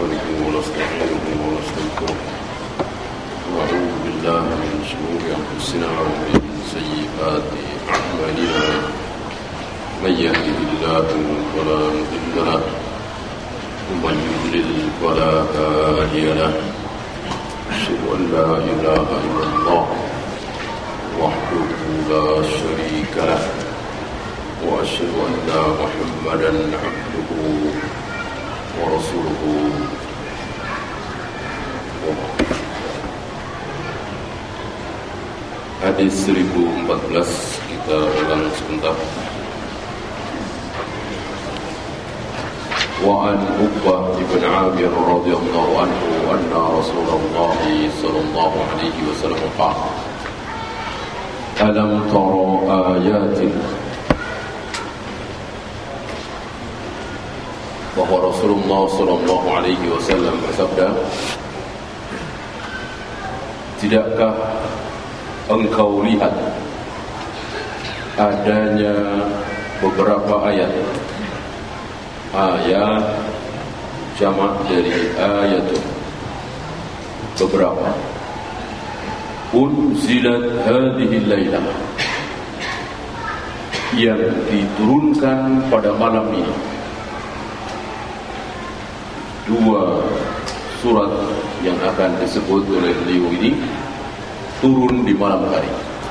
نستغفره ونستعينه ونستغفره ونعوذ بالله من شرور أنفسنا ومن سيئات أعمالنا من يهده الله فلا مضل له ومن يضلل فلا هادي له أشهد أن لا إله إلا الله وحده لا شريك له وأشهد أن محمدا عبده ورسوله. Hadis 1014 kita ulang sebentar. وعن عقبة بن عامر رضي الله عنه أن رسول الله صلى الله عليه وسلم قال: ألم تروا آيات. Bahwa Rasulullah sallallahu alaihi wasallam bersabda, tidakkah engkau lihat adanya beberapa ayat jamak dari ayatun, beberapa, unzilat hadhihi lailah, yang diturunkan pada malam ini. Dua surat yang akan disebut oleh beliau ini turun di malam hari.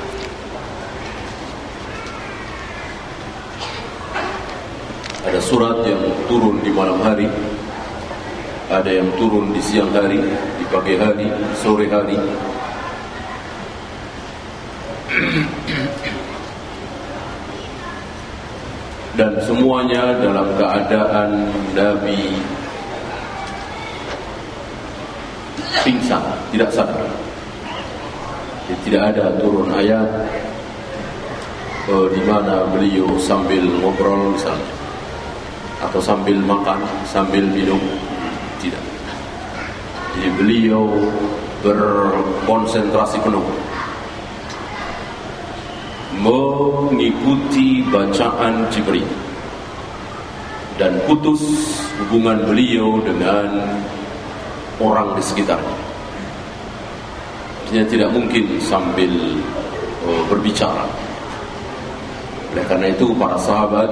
Ada surat yang turun di malam hari, ada yang turun di siang hari, di pagi hari, sore hari. Dan semuanya dalam keadaan Nabi pingsan, tidak sadar. Tidak ada turun ayat di mana beliau sambil ngobrol misalnya, atau sambil makan, sambil minum, tidak. Jadi beliau berkonsentrasi penuh mengikuti bacaan Jibril dan putus hubungan beliau dengan orang di sekitarnya. Artinya tidak mungkin sambil berbicara. Oleh karena itu para sahabat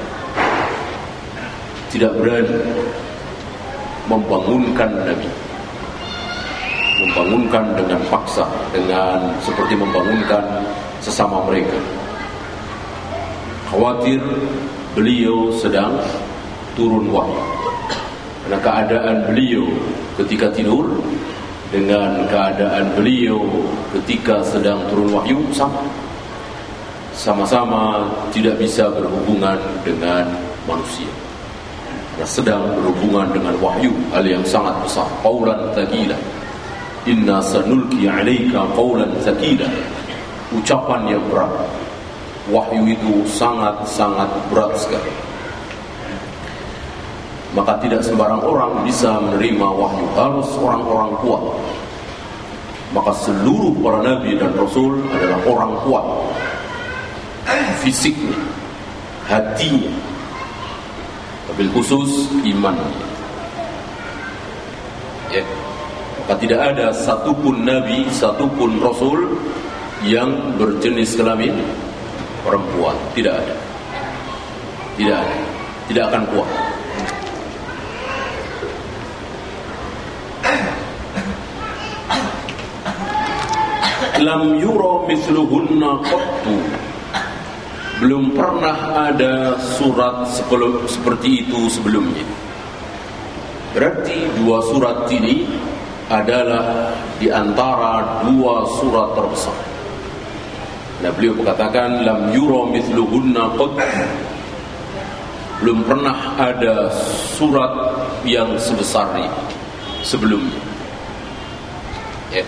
tidak berani membangunkan Nabi, membangunkan dengan paksa, dengan seperti membangunkan sesama mereka. Khawatir beliau sedang turun wahyu. Karena keadaan beliau ketika tidur dengan keadaan beliau ketika sedang turun wahyu sama-sama tidak bisa berhubungan dengan manusia. Karena sedang berhubungan dengan wahyu, hal yang sangat besar. Qaulan tsaqila, inna sanulqi 'alaika qaulan tsaqila, ucapan yang berat. Wahyu itu sangat-sangat berat sekali. Maka tidak sembarang orang bisa menerima wahyu, harus orang-orang kuat. Maka seluruh para nabi dan rasul adalah orang kuat, fisiknya, hatinya, wabil khusus iman. Ya. Maka tidak ada satupun nabi, satupun rasul yang berjenis kelamin perempuan. Tidak ada. Tidak ada. Tidak akan kuat. Lam yura mithluhunna qattu, belum pernah ada surat seperti itu sebelumnya. Berarti dua surat ini adalah di antara dua surat terbesar. Nah, beliau mengatakan lam yura mithluhunna qattu, belum pernah ada surat yang sebesar ini sebelumnya. Ya.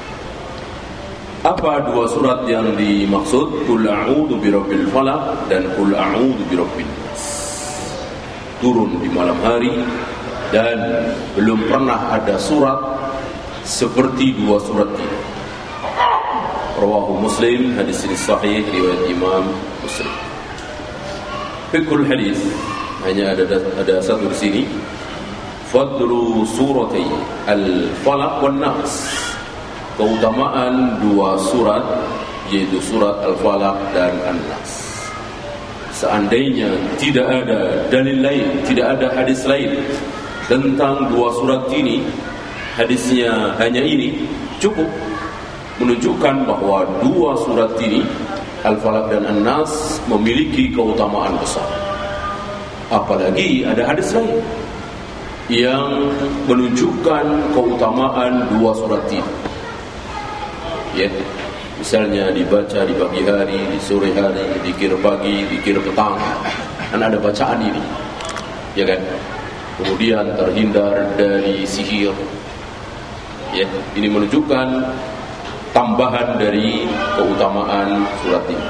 Apa dua surat yang dimaksud? Qul a'udzu birabbil falaq dan Qul a'udzu birabbin nas. Turun di malam hari dan belum pernah ada surat seperti dua surat ini. Rawahu Muslim, hadis ini sahih riwayat Imam Muslim. Fiqhul hadis hanya ada satu di sini. Fadlu surati Al-Falaq wan Nas, keutamaan dua surat, yaitu surat Al-Falaq dan An-Nas. Seandainya tidak ada dalil lain, tidak ada hadis lain tentang dua surat ini, hadisnya hanya ini, cukup menunjukkan bahwa dua surat ini, Al-Falaq dan An-Nas, memiliki keutamaan besar. Apalagi ada hadis lain yang menunjukkan keutamaan dua surat ini, ya. Misalnya dibaca di pagi hari, di sore hari, zikir pagi, zikir petang, kan ada bacaan ini, ya kan? Kemudian terhindar dari sihir, ya. Ini menunjukkan tambahan dari keutamaan surat ini.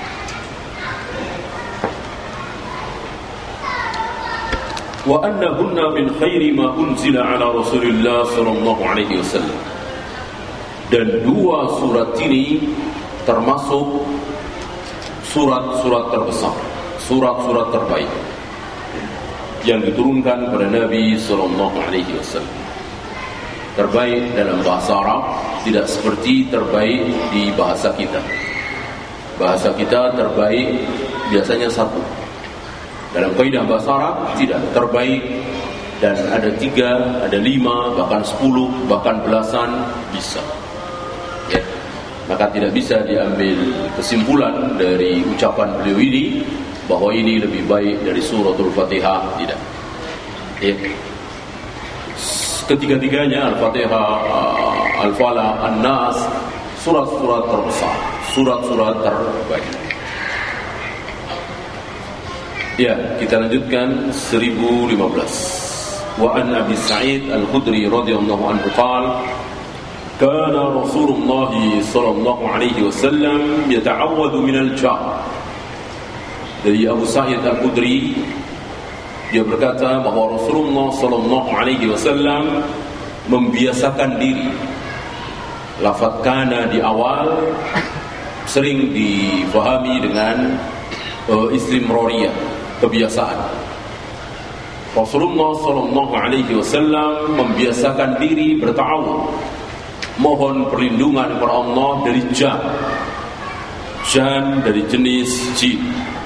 Wa annahunna min khairi ma unzila ala Rasulillah sallallahu alaihi wasallam. Dan dua surat ini termasuk surat-surat terbesar, surat-surat terbaik yang diturunkan kepada Nabi sallallahu alaihi wasallam. Terbaik dalam bahasa Arab tidak seperti terbaik di bahasa kita. Bahasa kita terbaik biasanya satu. Dalam kaidah bahasa Arab tidak, terbaik dan ada 3, ada 5, bahkan 10, bahkan belasan bisa. Ya. Maka tidak bisa diambil kesimpulan dari ucapan beliau ini bahwa ini lebih baik dari suratul Fatihah, tidak. Ya. Ketiga-tiganya, Al-Fatihah, Al-Falaq, An-Nas, surat-surat terbesar, surat-surat terbaik. Ya, kita lanjutkan 1015. Wa an Abi Sa'id Al-Khudri radhiyallahu anhu qala kana Rasulullah sallallahu alaihi wasallam yata'awwadhu min al-jahr. Dari Abu Sa'id Al-Khudri, dia berkata bahwa Rasulullah sallallahu alaihi wasallam membiasakan diri. Lafaz kana di awal sering difahami dengan istimrariyah, kebiasaan. Rasulullah sallallahu alaihi wasallam membiasakan diri berta'awudz, mohon perlindungan kepada Allah dari jan dari jenis jin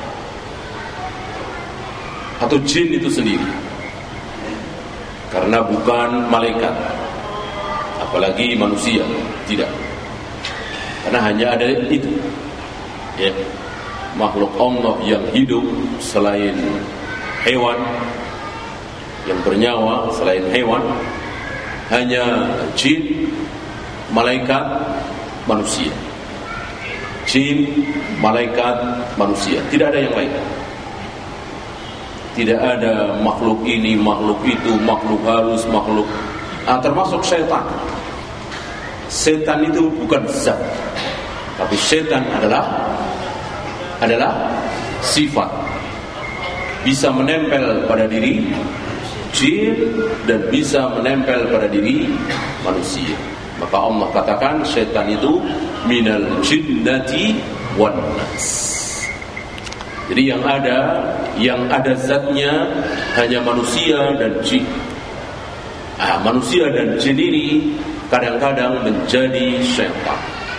atau jin itu sendiri, karena bukan malaikat, apalagi manusia, tidak, karena hanya ada itu, ya, makhluk Allah yang hidup selain hewan, yang bernyawa selain hewan, hanya jin, malaikat, manusia. Jin, malaikat, manusia, tidak ada yang lain. Tidak ada makhluk ini, makhluk itu, makhluk halus, makhluk termasuk setan. Setan itu bukan zat, tapi setan adalah sifat. Bisa menempel pada diri jin dan bisa menempel pada diri manusia. Maka Allah katakan setan itu minal jinnati wan nas. Jadi yang ada zatnya hanya manusia dan jin. Manusia dan jin ini kadang-kadang menjadi setan.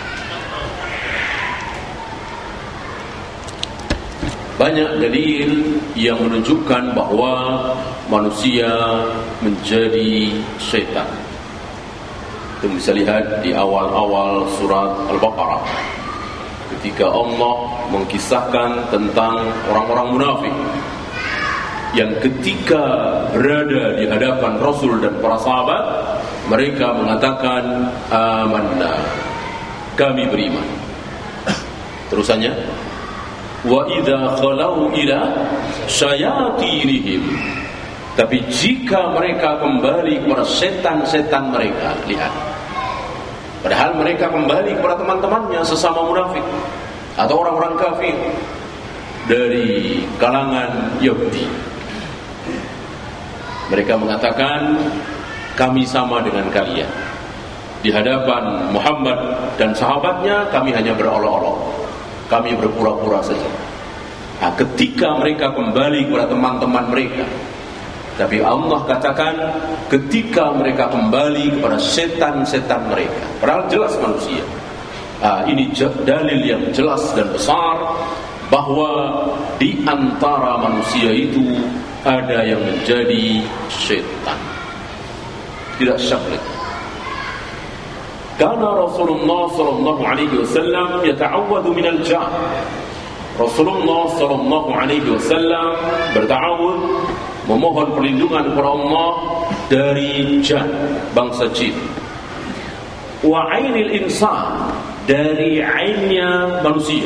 Banyak dalil yang menunjukkan bahwa manusia menjadi syaitan. Kita bisa lihat di awal-awal surat Al-Baqarah, ketika Allah mengkisahkan tentang orang-orang munafik yang ketika berada di hadapan Rasul dan para sahabat, mereka mengatakan amanna, kami beriman. Terusannya, wa idza khalau ila syayatinihim, tapi jika mereka kembali kepada setan-setan mereka, lihat, padahal mereka kembali kepada teman-temannya sesama munafik atau orang-orang kafir dari kalangan Yahudi. Mereka mengatakan kami sama dengan kalian. Di hadapan Muhammad dan sahabatnya kami hanya berolok-olok, kami berpura-pura saja. Ketika mereka kembali kepada teman-teman mereka, Tapi Allah katakan ketika mereka kembali kepada setan-setan mereka, padahal jelas manusia. Ini dalil yang jelas dan besar bahwa di antara manusia itu ada yang menjadi setan. Tidak syak lagi. Karena Rasulullah sallallahu alaihi wasallam yata'awwadhu minal jan. Rasulullah sallallahu alaihi wasallam berta'awudz, memohon perlindungan kepada Allah dari jan, bangsa jin. Wa ainil insan, dari ainnya manusia.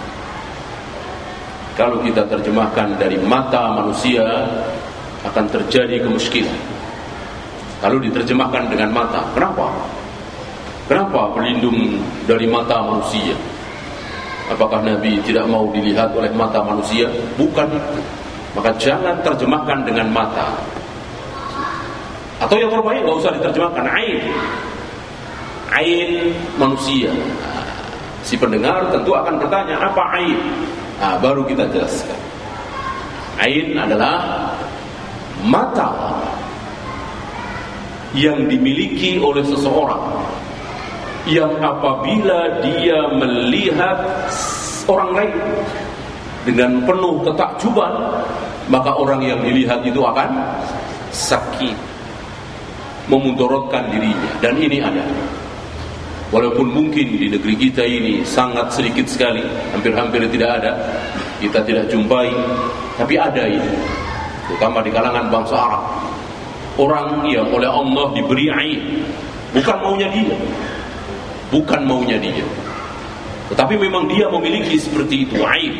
Kalau kita terjemahkan dari mata manusia akan terjadi kemuskilan. Kalau diterjemahkan dengan mata, kenapa? Kenapa berlindung dari mata manusia? Apakah Nabi tidak mau dilihat oleh mata manusia? Bukan itu. Maka jangan terjemahkan dengan mata. Atau yang terbaik nggak usah diterjemahkan, ain. Ain manusia. Si pendengar tentu akan bertanya, apa ain? Baru kita jelaskan. Ain adalah mata yang dimiliki oleh seseorang, yang apabila dia melihat orang lain dengan penuh ketakjuban, maka orang yang dilihat itu akan sakit, memudaratkan dirinya. Dan ini ada, walaupun mungkin di negeri kita ini sangat sedikit sekali, hampir-hampir tidak ada, kita tidak jumpai, tapi ada ini, terutama di kalangan bangsa Arab. Orang yang oleh Allah diberi ain, bukan maunya dia, bukan maunya dia, tetapi memang dia memiliki seperti itu, ain.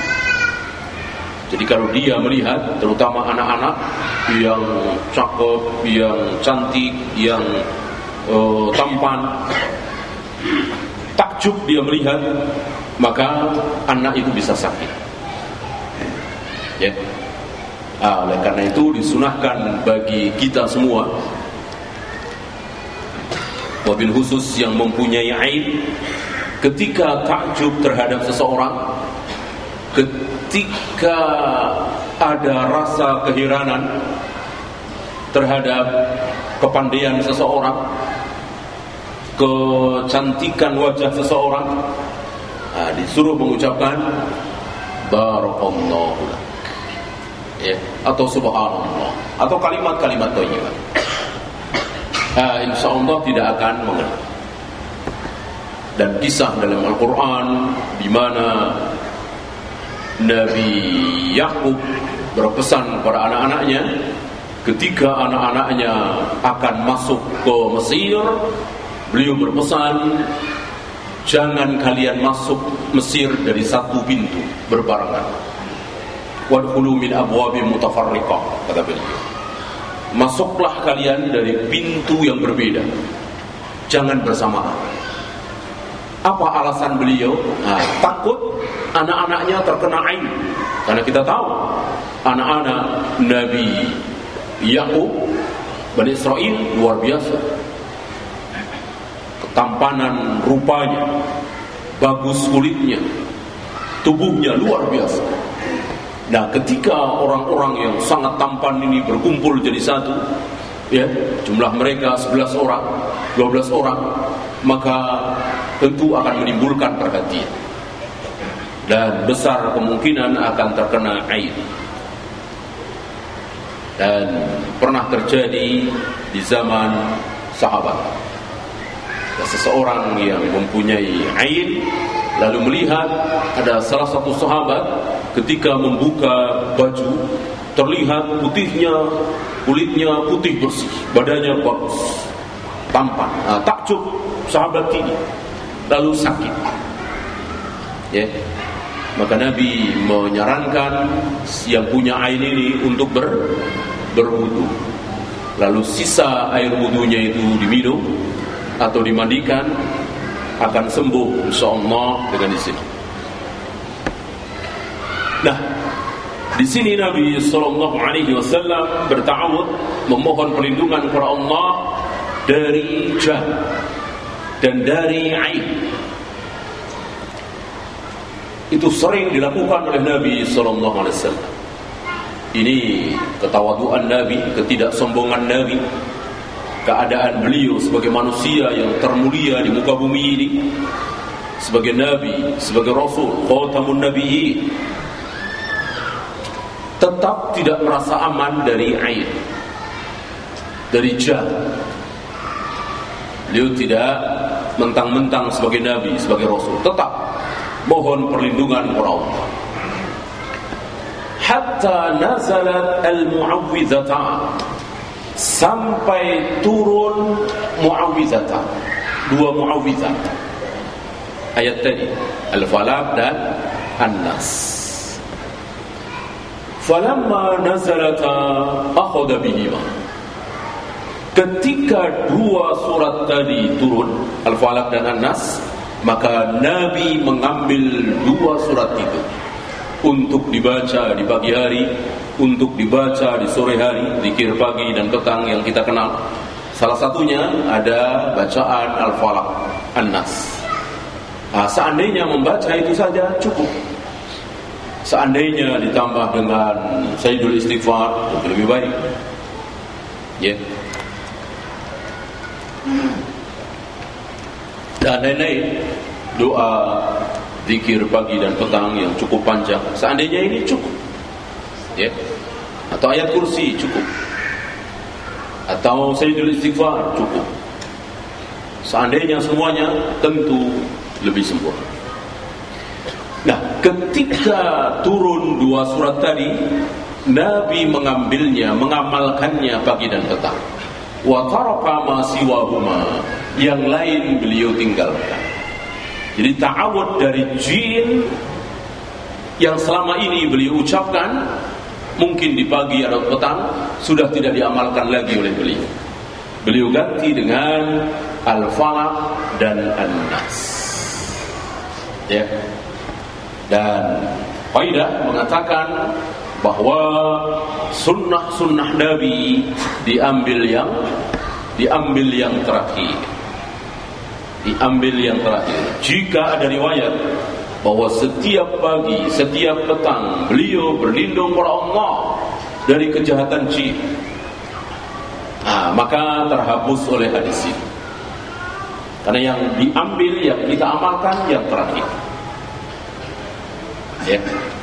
Jadi kalau dia melihat, terutama anak-anak yang cakep, yang cantik, yang tampan, takjub dia melihat, maka anak itu bisa sakit. Ya. Oleh karena itu disunahkan bagi kita semua, wabil khusus yang mempunyai ain, ketika takjub terhadap seseorang, ketika ada rasa keheranan terhadap kepandaian seseorang, kecantikan wajah seseorang, disuruh mengucapkan barakallahu lak, ya, atau subhanallah, atau kalimat-kalimat thayyibah. Insyaallah tidak akan mengenal. Dan kisah dalam Al-Quran di mana Nabi Yakub berpesan kepada anak-anaknya, ketika anak-anaknya akan masuk ke Mesir, beliau berpesan, jangan kalian masuk Mesir dari satu pintu berbarengan. Wadkhulu min abwabin mutafarriqah, kata beliau. Masuklah kalian dari pintu yang berbeda, jangan bersamaan. Apa alasan beliau? Takut anak-anaknya terkena ain. Karena kita tahu anak-anak Nabi Yakub, Bani Israel, luar biasa. Ketampanan rupanya, bagus kulitnya, tubuhnya luar biasa. Nah, ketika orang-orang yang sangat tampan ini berkumpul jadi satu, ya, jumlah mereka 11 orang, 12 orang, maka tentu akan menimbulkan perhatian dan besar kemungkinan akan terkena ain. Dan pernah terjadi di zaman sahabat, ada seseorang yang mempunyai ain, lalu melihat ada salah satu sahabat ketika membuka baju, terlihat putihnya, kulitnya putih bersih, badannya bagus, tampan. Takjub sahabat ini, lalu sakit. Ya, maka Nabi menyarankan yang punya ain ini untuk berwudu. Lalu sisa air wudunya itu diminum atau dimandikan, akan sembuh insyaallah dengan izin. Nah, di sini Nabi sallallahu alaihi wasallam berta'awudz, memohon perlindungan kepada Allah dari jan dan dari ain. Itu sering dilakukan oleh Nabi sallallahu alaihi wasallam. Ini ketawaduan Nabi, ketidaksombongan Nabi, keadaan beliau sebagai manusia yang termulia di muka bumi ini, sebagai Nabi, sebagai Rasul, khatamun nabiyyin, tetap tidak merasa aman dari aib, dari jah. Beliau tidak mentang-mentang sebagai Nabi, sebagai Rasul, tetap mohon perlindungan kepada Allah. Hatta nazalat al-mu'awwidhatan, sampai turun mu'awwidhatan, dua mu'awwidhat. Ayat tadi Al-Falaq dan An-Nas. Falamma nazalata akhadha bihima, ketika dua surat tadi turun, Al-Falaq dan An-Nas, maka Nabi mengambil dua surat itu untuk dibaca di pagi hari, untuk dibaca di sore hari, zikir pagi dan petang yang kita kenal. Salah satunya ada bacaan Al-Falaq, An-Nas. Seandainya membaca itu saja cukup. Seandainya ditambah dengan Sayyidul Istighfar, lebih baik. Ya. Dan lain-lain, doa, zikir pagi dan petang yang cukup panjang. Seandainya ini cukup. Ya. Atau ayat kursi cukup. Atau Sayyidul Istighfar cukup. Seandainya semuanya, tentu lebih sempurna. Nah, ketika turun dua surat tadi, Nabi mengambilnya, mengamalkannya pagi dan petang. Wa taraka ma siwahuma, yang lain beliau tinggalkan. Jadi ta'awud dari jin yang selama ini beliau ucapkan, mungkin di pagi atau petang, sudah tidak diamalkan lagi oleh beliau. Beliau ganti dengan Al-Falaq dan An-Nas. Ya. Dan kaidah mengatakan bahwa sunnah-sunnah Nabi diambil yang terakhir. Diambil yang terakhir. Jika ada riwayat bahwa setiap pagi, setiap petang beliau berlindung kepada Allah dari kejahatan jin, maka terhapus oleh hadis ini. Karena yang diambil, yang kita amalkan yang terakhir. Ya.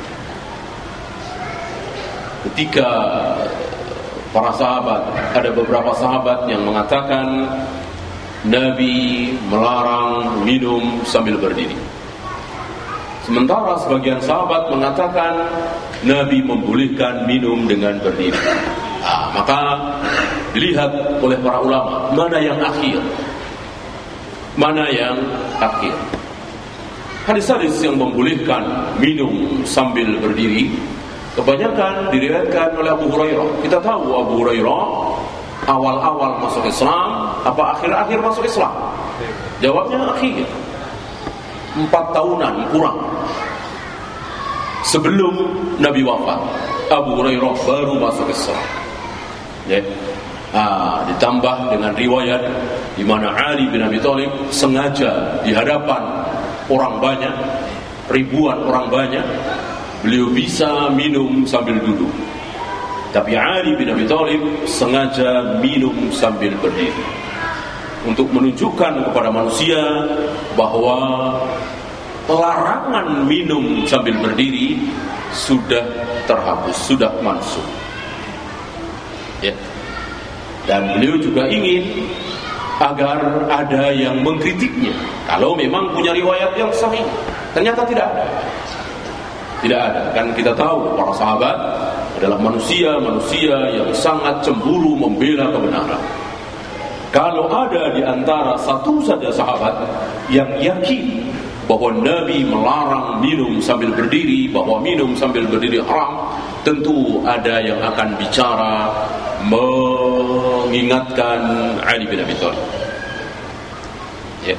Ketika para sahabat, ada beberapa sahabat yang mengatakan Nabi melarang minum sambil berdiri. Sementara sebagian sahabat mengatakan Nabi membolehkan minum dengan berdiri. Maka dilihat oleh para ulama, mana yang akhir? Mana yang akhir? Hadis-hadis yang membolehkan minum sambil berdiri kebanyakan diriwayatkan oleh Abu Hurairah. Kita tahu Abu Hurairah awal-awal masuk Islam apa akhir-akhir masuk Islam? Jawabnya akhir. 4 tahunan kurang sebelum Nabi wafat, Abu Hurairah baru masuk Islam. Ya. Ditambah dengan riwayat di mana Ali bin Abi Thalib sengaja di hadapan orang banyak, ribuan orang banyak, beliau bisa minum sambil duduk. Tapi Ali bin Abi Thalib sengaja minum sambil berdiri untuk menunjukkan kepada manusia bahwa larangan minum sambil berdiri sudah terhapus, sudah mansukh. Ya. Dan beliau juga ingin agar ada yang mengkritiknya kalau memang punya riwayat yang sahih. Ternyata tidak ada. Tidak ada. Kan kita tahu para sahabat adalah manusia-manusia yang sangat cemburu membela kebenaran. Kalau ada di antara satu saja sahabat yang yakin bahwa Nabi melarang minum sambil berdiri, bahwa minum sambil berdiri haram, tentu ada yang akan bicara mengingatkan Ali bin Abi Thalib. Ya.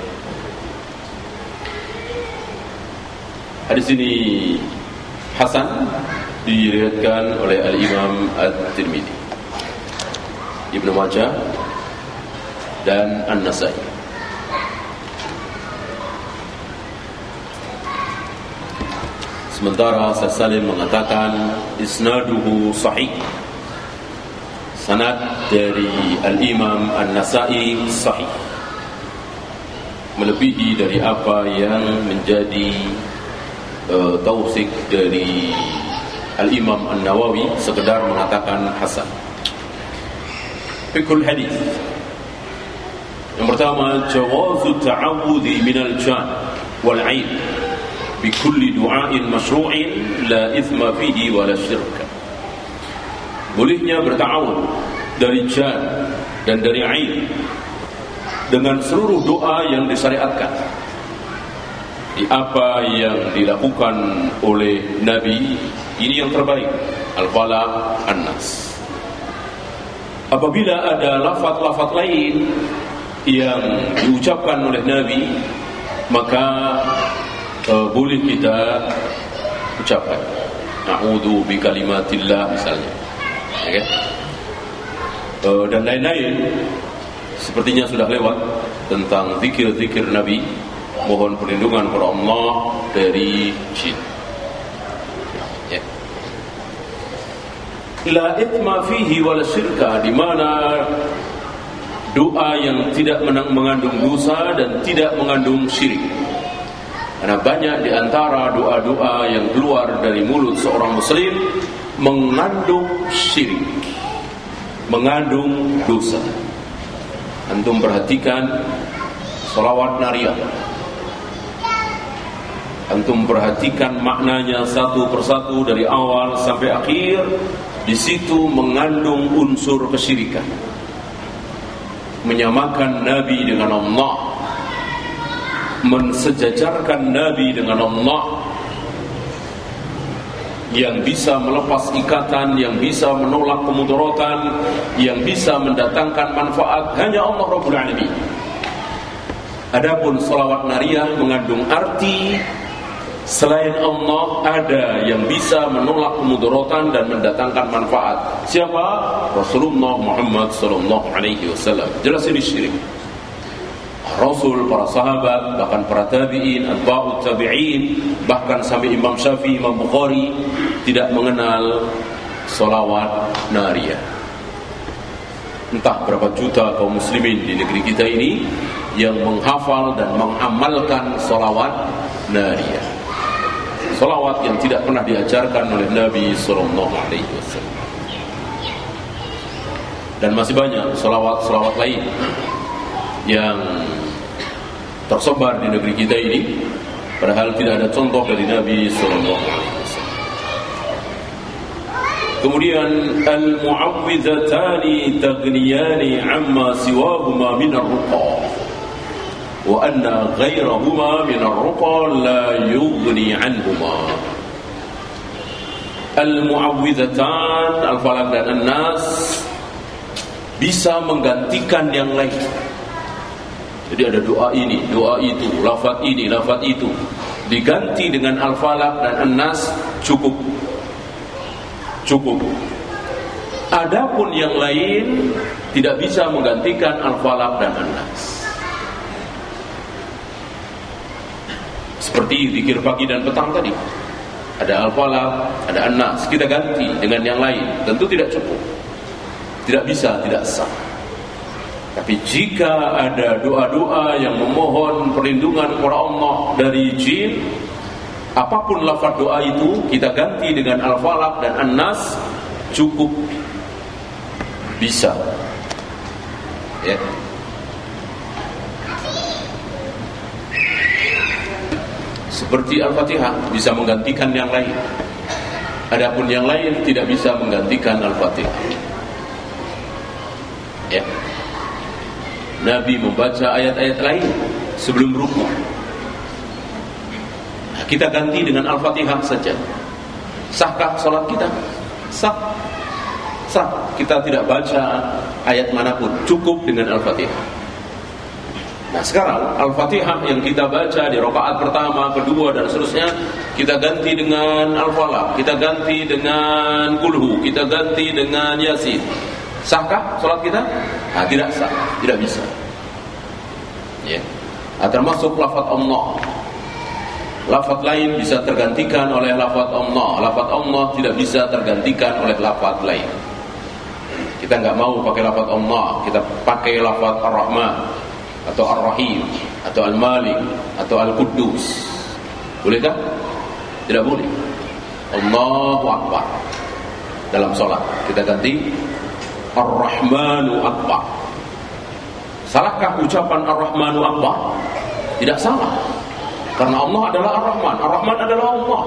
Hadis ini hasan, diriwayatkan oleh Al-Imam At-Tirmidzi, Ibnu Majah dan An-Nasai. Sementara Syekh Salim mengatakan isnaduhu sahih. Sanad dari Al-Imam An-Nasa'i sahih, melebihi dari apa yang menjadi tausik dari Al-Imam An-Nawawi, sekedar mengatakan hasan. Fiqhul hadis. Yang pertama, jawazu ta'awudhi minal jan wal 'ain bi kulli du'ain masyru'in la ithma fihi wa la syirka. Bolehnya berta'awud dari jan dan dari 'ain dengan seluruh doa yang disyariatkan. Di apa yang dilakukan oleh Nabi, ini yang terbaik, Al-Falaq, An-Nas. Apabila ada lafaz-lafaz lain yang diucapkan oleh Nabi, maka boleh kita ucapkan a'udzu bi kalimatillah misalnya, okay? Dan lain-lain sepertinya sudah lewat tentang zikir-zikir Nabi, mohon perlindungan kepada Allah dari jin. Ya. La ithma fihi wala syirka, di mana doa yang tidak mengandung dosa dan tidak mengandung syirik. Karena banyak di antara doa-doa yang keluar dari mulut seorang muslim mengandung syirik, mengandung dosa. Antum perhatikan salawat nariyah, antum perhatikan maknanya satu persatu dari awal sampai akhir, di situ mengandung unsur kesyirikan, menyamakan Nabi dengan Allah, mensejajarkan Nabi dengan Allah, yang bisa melepas ikatan, yang bisa menolak kemudaratan, yang bisa mendatangkan manfaat hanya Allah Rabbul Alamin. Adapun salawat nariyah mengandung arti selain Allah ada yang bisa menolak kemudaratan dan mendatangkan manfaat. Siapa? Rasulullah Muhammad sallallahu alaihi wasallam. Jelas ini syirik. Rasul, para sahabat, bahkan para tabi'in, atba'ut tabi'in, bahkan sampai Imam Syafi'i, Imam Bukhari tidak mengenal salawat nariyah. Entah berapa juta kaum muslimin di negeri kita ini yang menghafal dan mengamalkan salawat nariyah, salawat yang tidak pernah diajarkan oleh Nabi sallallahu alaihi wasallam. Dan masih banyak salawat-salawat lain yang tersebar di negeri kita ini, padahal tidak ada contoh dari Nabi sallallahu alaihi wasallam. Kemudian al-mu'awwidhatani taghniyani amma siwahuma min ar-ruqa wa anna ghairahuma min ar-ruqa la yughni anhuma. Al-mu'awwidhatan, Al-Falaq dan An-Nas, bisa menggantikan yang lain. Jadi ada doa ini, doa itu, lafaz ini, lafaz itu, diganti dengan Al-Falaq dan An-Nas, cukup. Cukup. Adapun yang lain tidak bisa menggantikan Al-Falaq dan An-Nas. Seperti zikir pagi dan petang tadi, ada Al-Falaq, ada An-Nas, kita ganti dengan yang lain, tentu tidak cukup, tidak bisa, tidak sah. Tapi jika ada doa-doa yang memohon perlindungan kepada Allah dari jin, apapun lafaz doa itu kita ganti dengan Al-Falaq dan An-Nas, cukup, bisa. Ya. Seperti Al-Fatihah bisa menggantikan yang lain. Adapun yang lain tidak bisa menggantikan Al-Fatihah. Ya. Nabi membaca ayat-ayat lain sebelum rukuk, nah, kita ganti dengan Al-Fatihah saja. Sahkah salat kita? Sah. Sah. Kita tidak baca ayat manapun, cukup dengan Al-Fatihah. Nah sekarang Al-Fatihah yang kita baca di rakaat pertama, kedua dan seterusnya, kita ganti dengan Al-Falaq, kita ganti dengan Kulhu, kita ganti dengan Yasin. Sahkah salat kita? Nah, tidak sah, tidak bisa. Ya. Nah, termasuk lafaz Allah. Lafaz lain bisa tergantikan oleh lafaz Allah. Lafaz Allah tidak bisa tergantikan oleh lafaz lain. Kita nggak mau pakai lafaz Allah, kita pakai lafaz Ar-Rahman atau Ar-Rahim atau Al-Malik atau Al-Quddus. Bolehkah? Tidak boleh. Allahu Akbar dalam sholat kita ganti Ar-Rahmanu Akbar. Salahkah ucapan Ar-Rahmanu Akbar? Tidak salah, karena Allah adalah Ar-Rahman, Ar-Rahman adalah Allah.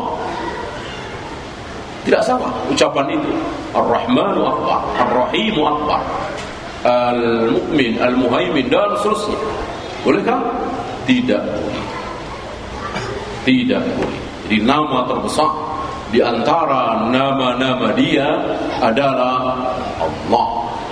Tidak salah ucapan itu. Ar-Rahmanu Akbar, Ar-Rahimu Akbar, Al-Mu'min, Al-Muhaimin, dan seterusnya. Bolehkah? Tidak boleh. Tidak boleh. Jadi nama terbesar di antara nama-nama Dia adalah Allah.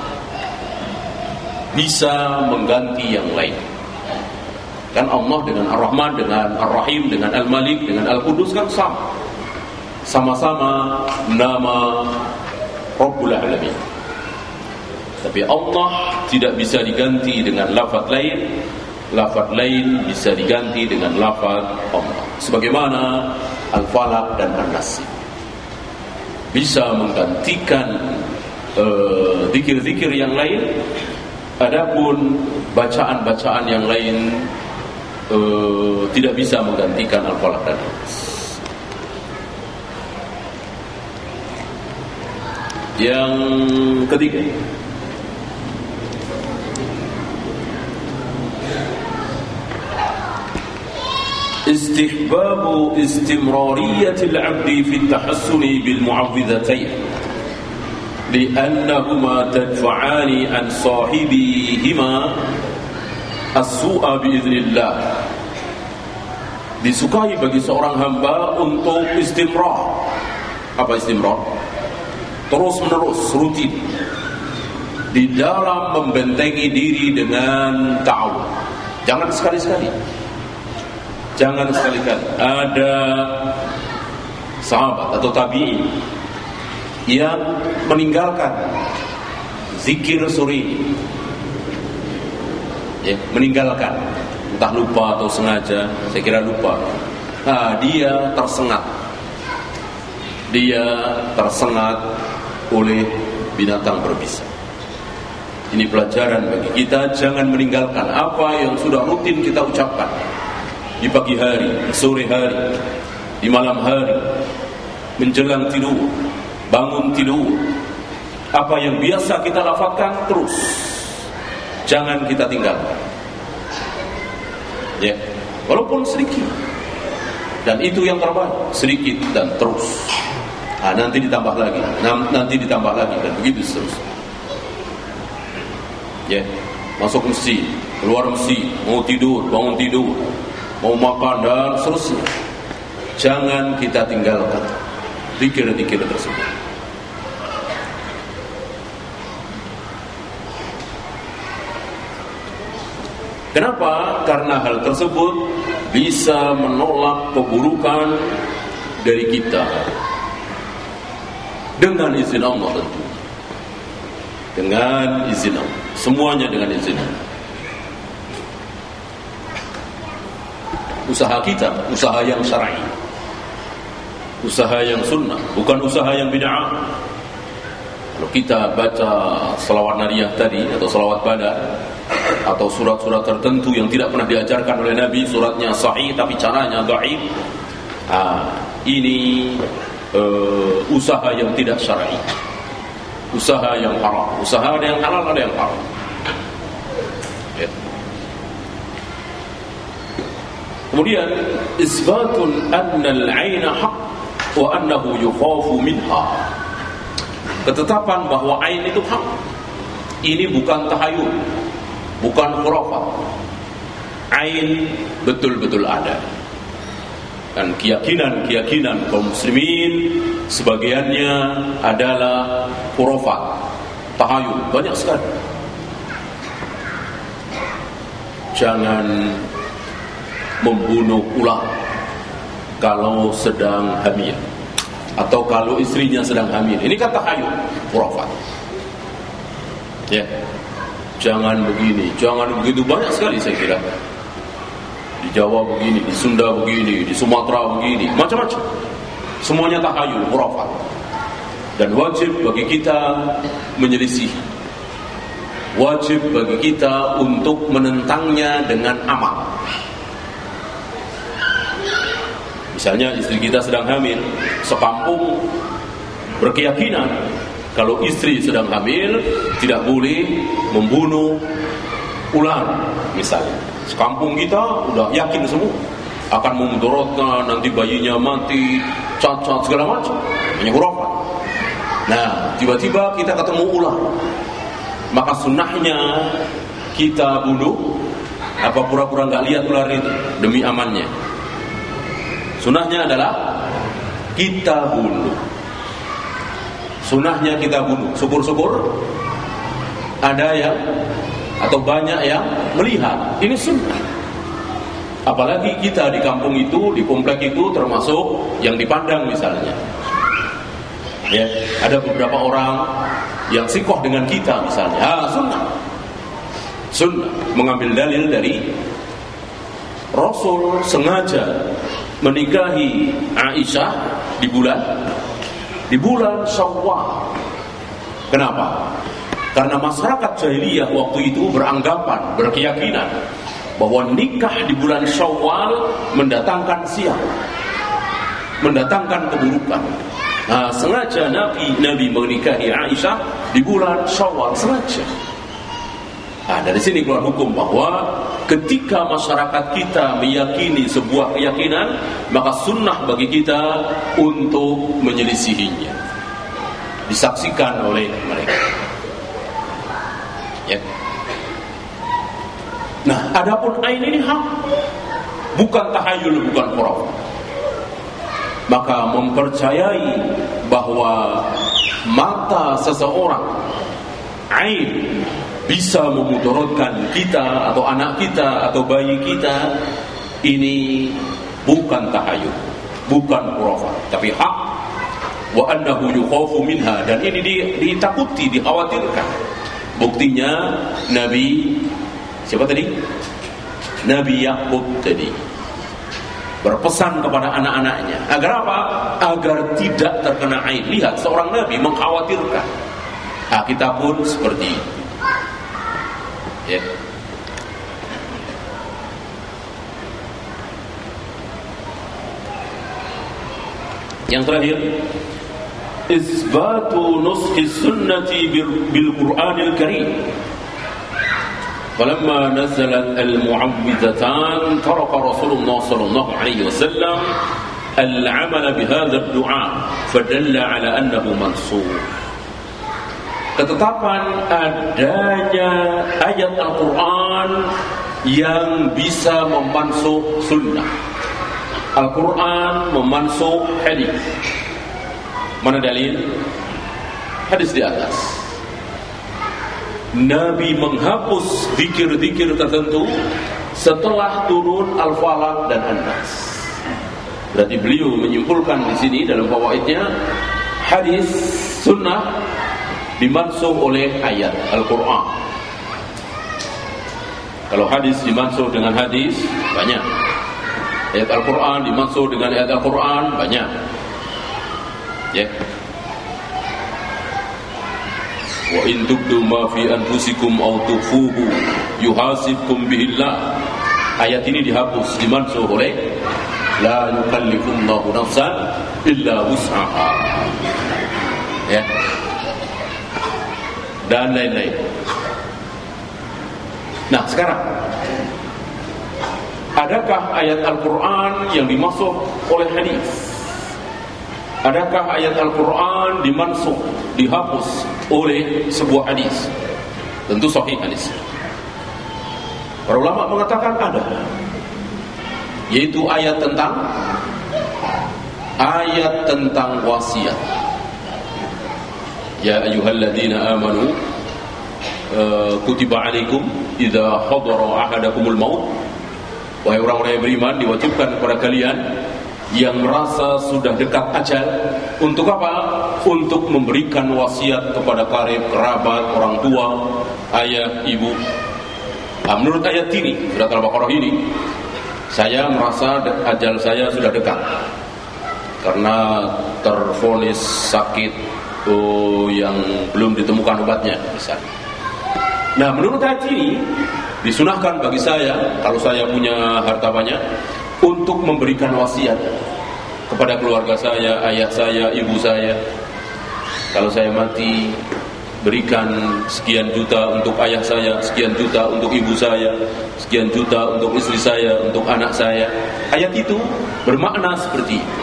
Bisa mengganti yang lain. Kan Allah dengan Ar-Rahman, dengan Ar-Rahim, dengan Al-Malik, dengan Al-Quddus kan sama. Sama-sama nama Rabbul Alamin. Tapi Allah tidak bisa diganti dengan lafaz lain. Lafaz lain bisa diganti dengan lafaz Allah. Sebagaimana Al-Falaq dan An-Nas bisa menggantikan zikir-zikir yang lain. Adapun bacaan-bacaan yang lain tidak bisa menggantikan Al-Falaq dan An-Nas. Yang ketiga, istihbabu istimrariyatil 'abdi fi at-tahassuni bil mu'awwidhatayn li'annahuma tadfa'ani an sahibihima as-su'a bi'iznillah. Disukai bagi seorang hamba untuk istimrar. Apa istimrar? Terus menerus, rutin di dalam membentengi diri dengan ta'awud. Jangan sekali-sekali. Jangan sekali-kali. Ada sahabat atau tabi'in yang meninggalkan zikir sore ini. Ya, meninggalkan, entah lupa atau sengaja. Saya kira lupa. Dia tersengat. Dia tersengat oleh binatang berbisa. Ini pelajaran bagi kita. Jangan meninggalkan apa yang sudah rutin kita ucapkan di pagi hari, di sore hari, di malam hari, menjelang tidur, bangun tidur. Apa yang biasa kita lafazkan terus, jangan kita tinggalkan. Ya, walaupun sedikit. Dan itu yang terbaik, sedikit dan terus. Nanti ditambah lagi, nanti ditambah lagi, dan begitu seterusnya. Ya, masuk masjid, keluar masjid, mau tidur, bangun tidur, mau makan dan seterusnya. Jangan kita tinggalkan zikir-zikir tersebut. Kenapa? Karena hal tersebut bisa menolak keburukan dari kita. Dengan izin Allah tentu. Dengan izin Allah. Semuanya dengan izin Allah. Usaha kita, usaha yang syar'i, usaha yang sunnah, bukan usaha yang bid'ah. Kalau kita baca selawat nariyah tadi atau selawat badar atau surat-surat tertentu yang tidak pernah diajarkan oleh Nabi, suratnya sahih tapi caranya dhaif, ini usaha yang tidak syar'i, usaha yang haram. Usaha ada yang halal, ada yang haram. Ya. Kemudian isbatun anna al-'aina haqq wa annahu yukhafu minha. Ketetapan bahwa ain itu hak. Ini bukan tahayul, bukan khurafat. Ain betul-betul ada. Dan keyakinan kaum muslimin sebagiannya adalah khurafat, tahayul, banyak sekali. Jangan membunuh ular kalau sedang hamil atau kalau istrinya sedang hamil. Ini kan tahayul, khurafat. Ya. Jangan begini, jangan begitu, banyak sekali saya kira. Di Jawa begini, di Sunda begini, di Sumatera begini, macam-macam. Semuanya tahayul, khurafat. Dan wajib bagi kita menyelisih. Wajib bagi kita untuk menentangnya dengan amal. Misalnya istri kita sedang hamil, sekampung berkeyakinan kalau istri sedang hamil tidak boleh membunuh ular misalnya. Sekampung kita udah yakin semua akan memudaratkan, nanti bayinya mati, cacat segala macam. Hanya khurafat. Nah, tiba-tiba kita ketemu ular. Maka sunnahnya kita bunuh apa pura-pura nggak lihat ular itu demi amannya. Sunnahnya adalah kita bunuh. Sunnahnya kita bunuh. Syukur-syukur ada yang atau banyak yang melihat. Ini sunnah. Apalagi kita di kampung itu, di komplek itu termasuk yang dipandang misalnya. Ya, ada beberapa orang yang sikoh dengan kita misalnya. Sunnah. Sunnah mengambil dalil dari Rasul sengaja menikahi Aisyah di bulan Syawal. Kenapa? Karena masyarakat jahiliyah waktu itu beranggapan, berkeyakinan bahwa nikah di bulan Syawal mendatangkan sial, mendatangkan keburukan. Nah, sengaja Nabi menikahi Aisyah di bulan Syawal, sengaja. Nah, dari sini keluar hukum bahwa ketika masyarakat kita meyakini sebuah keyakinan, maka sunnah bagi kita untuk menyelisihinya, disaksikan oleh mereka. Ya. Nah, adapun ain ini hak, bukan tahayul, bukan khurafat. Maka mempercayai bahwa mata seseorang ain bisa memudaratkan kita atau anak kita atau bayi kita, ini bukan tahayul, bukan khurafat, tapi hak. Wa annahu yukhafu minha, dan ini ditakuti, dikhawatirkan. Buktinya Nabi siapa tadi? Nabi Yakub tadi berpesan kepada anak-anaknya agar apa? Agar tidak terkena ain. Lihat, seorang nabi mengkhawatirkan. Nah, kita pun seperti itu. Ya. Yang terakhir, isbatu nuskhi sunnati bil Qur'anil Karim. فلما نزلت المعوذتان ترك رسول الله صلى الله عليه وسلم العمل بهذا الدعاء فدل على أنه منسوخ. Ketetapan adanya ayat Al-Quran yang bisa memansuh sunnah. Al-Quran memansuh hadis. Mana dalil? Hadis di atas. Nabi menghapus zikir-zikir tertentu setelah turun Al-Falaq dan An-Nas. Berarti beliau menyimpulkan di sini dalam fawaidnya, hadis sunnah dimansuh oleh ayat Al-Quran. Kalau hadis dimansuh dengan hadis, banyak. Ayat Al-Quran dimansuh dengan ayat Al-Quran, banyak. Ya. Wa in tubdu ma fi anfusikum aw tukhfuhu yuhasibkum bihillah. Ayat ini dihapus, dimansuh oleh la yukallifullahu nafsan illa wus'aha. Ya. Dan lain-lain. Nah, sekarang adakah ayat Al-Quran yang dimansuh oleh hadis? Adakah ayat Al-Quran dimansuh, dihapus oleh sebuah hadis? Tentu sahih hadis. Para ulama mengatakan ada, yaitu ayat tentang wasiat. Ya ayyuhalladzina amanu kutiba alaikum idza hadara ahadakumul maut. Wahai orang-orang yang beriman, diwajibkan kepada kalian yang merasa sudah dekat ajal, untuk apa? Untuk memberikan wasiat kepada karib, kerabat, orang tua, ayah, ibu. Nah, menurut ayat ini, surat Al-Baqarah ini, Saya merasa ajal saya sudah dekat karena tervonis sakit yang belum ditemukan obatnya misalnya. Nah, menurut hadis ini disunahkan bagi saya, kalau saya punya harta banyak, untuk memberikan wasiat kepada keluarga saya, ayah saya, ibu saya. Kalau saya mati, berikan sekian juta untuk ayah saya, sekian juta untuk ibu saya, sekian juta untuk istri saya, untuk anak saya. Ayat itu bermakna seperti itu.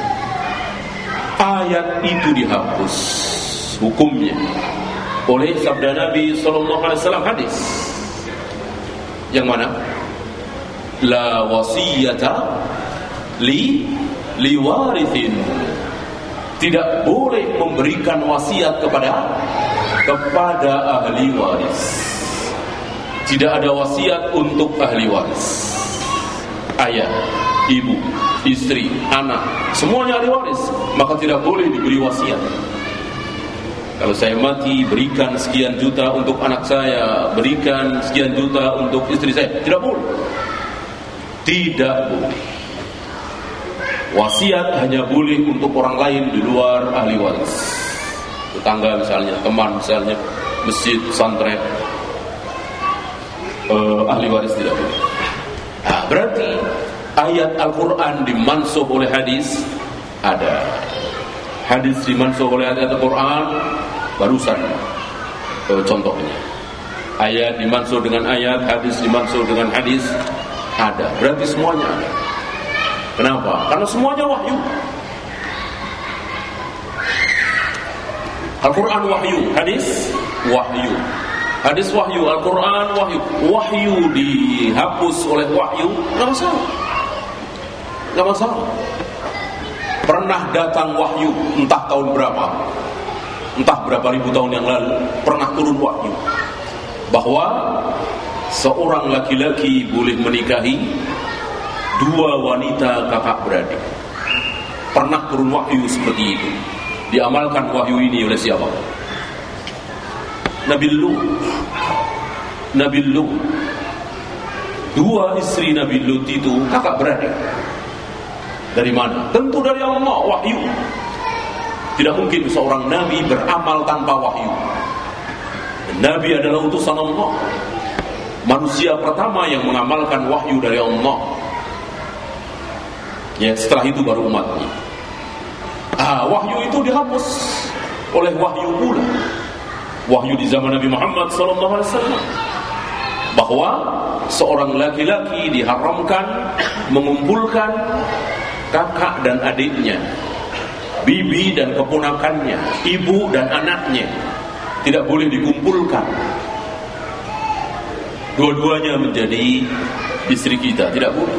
Ayat itu dihapus hukumnya oleh sabda Nabi SAW, hadis yang mana? La wasiyata liwarithin. Tidak boleh memberikan wasiat kepada ahli waris. Tidak ada wasiat untuk ahli waris. Ayah, ibu, istri, anak, semuanya ahli waris, maka tidak boleh diberi wasiat. Kalau saya mati, berikan sekian juta untuk anak saya, berikan sekian juta untuk istri saya. Tidak boleh. Tidak boleh. Wasiat hanya boleh untuk orang lain di luar ahli waris. Tetangga misalnya, teman misalnya, masjid, pesantren. Ahli waris tidak boleh. Nah, berarti ayat Al-Quran dimansuh oleh hadis. Ada hadis dimansuh oleh ayat Al-Quran, barusan contohnya. Ayat dimansuh dengan ayat, hadis dimansuh dengan hadis. Ada, berarti semuanya ada. Kenapa? Karena semuanya wahyu. Al-Quran wahyu, hadis wahyu. Hadis wahyu, Al-Quran wahyu. Wahyu dihapus oleh wahyu, nggak masalah. Nggak masalah. Pernah datang wahyu, entah tahun berapa, entah berapa ribu tahun yang lalu, pernah turun wahyu bahwa seorang laki-laki boleh menikahi dua wanita kakak beradik. Pernah turun wahyu seperti itu. Diamalkan wahyu ini oleh siapa? Nabi Lut. Nabi Lut. Dua istri Nabi Lut itu kakak beradik. Dari mana? Tentu dari Allah, wahyu. Tidak mungkin seorang nabi beramal tanpa wahyu. Nabi adalah utusan Allah. Manusia pertama yang mengamalkan wahyu dari Allah. Ya, setelah itu baru umatnya. Wahyu itu dihapus oleh wahyu pula. Wahyu di zaman Nabi Muhammad SAW, bahwa seorang laki-laki diharamkan mengumpulkan kakak dan adiknya, bibi dan keponakannya, ibu dan anaknya. Tidak boleh dikumpulkan. Dua-duanya menjadi istri kita, tidak boleh.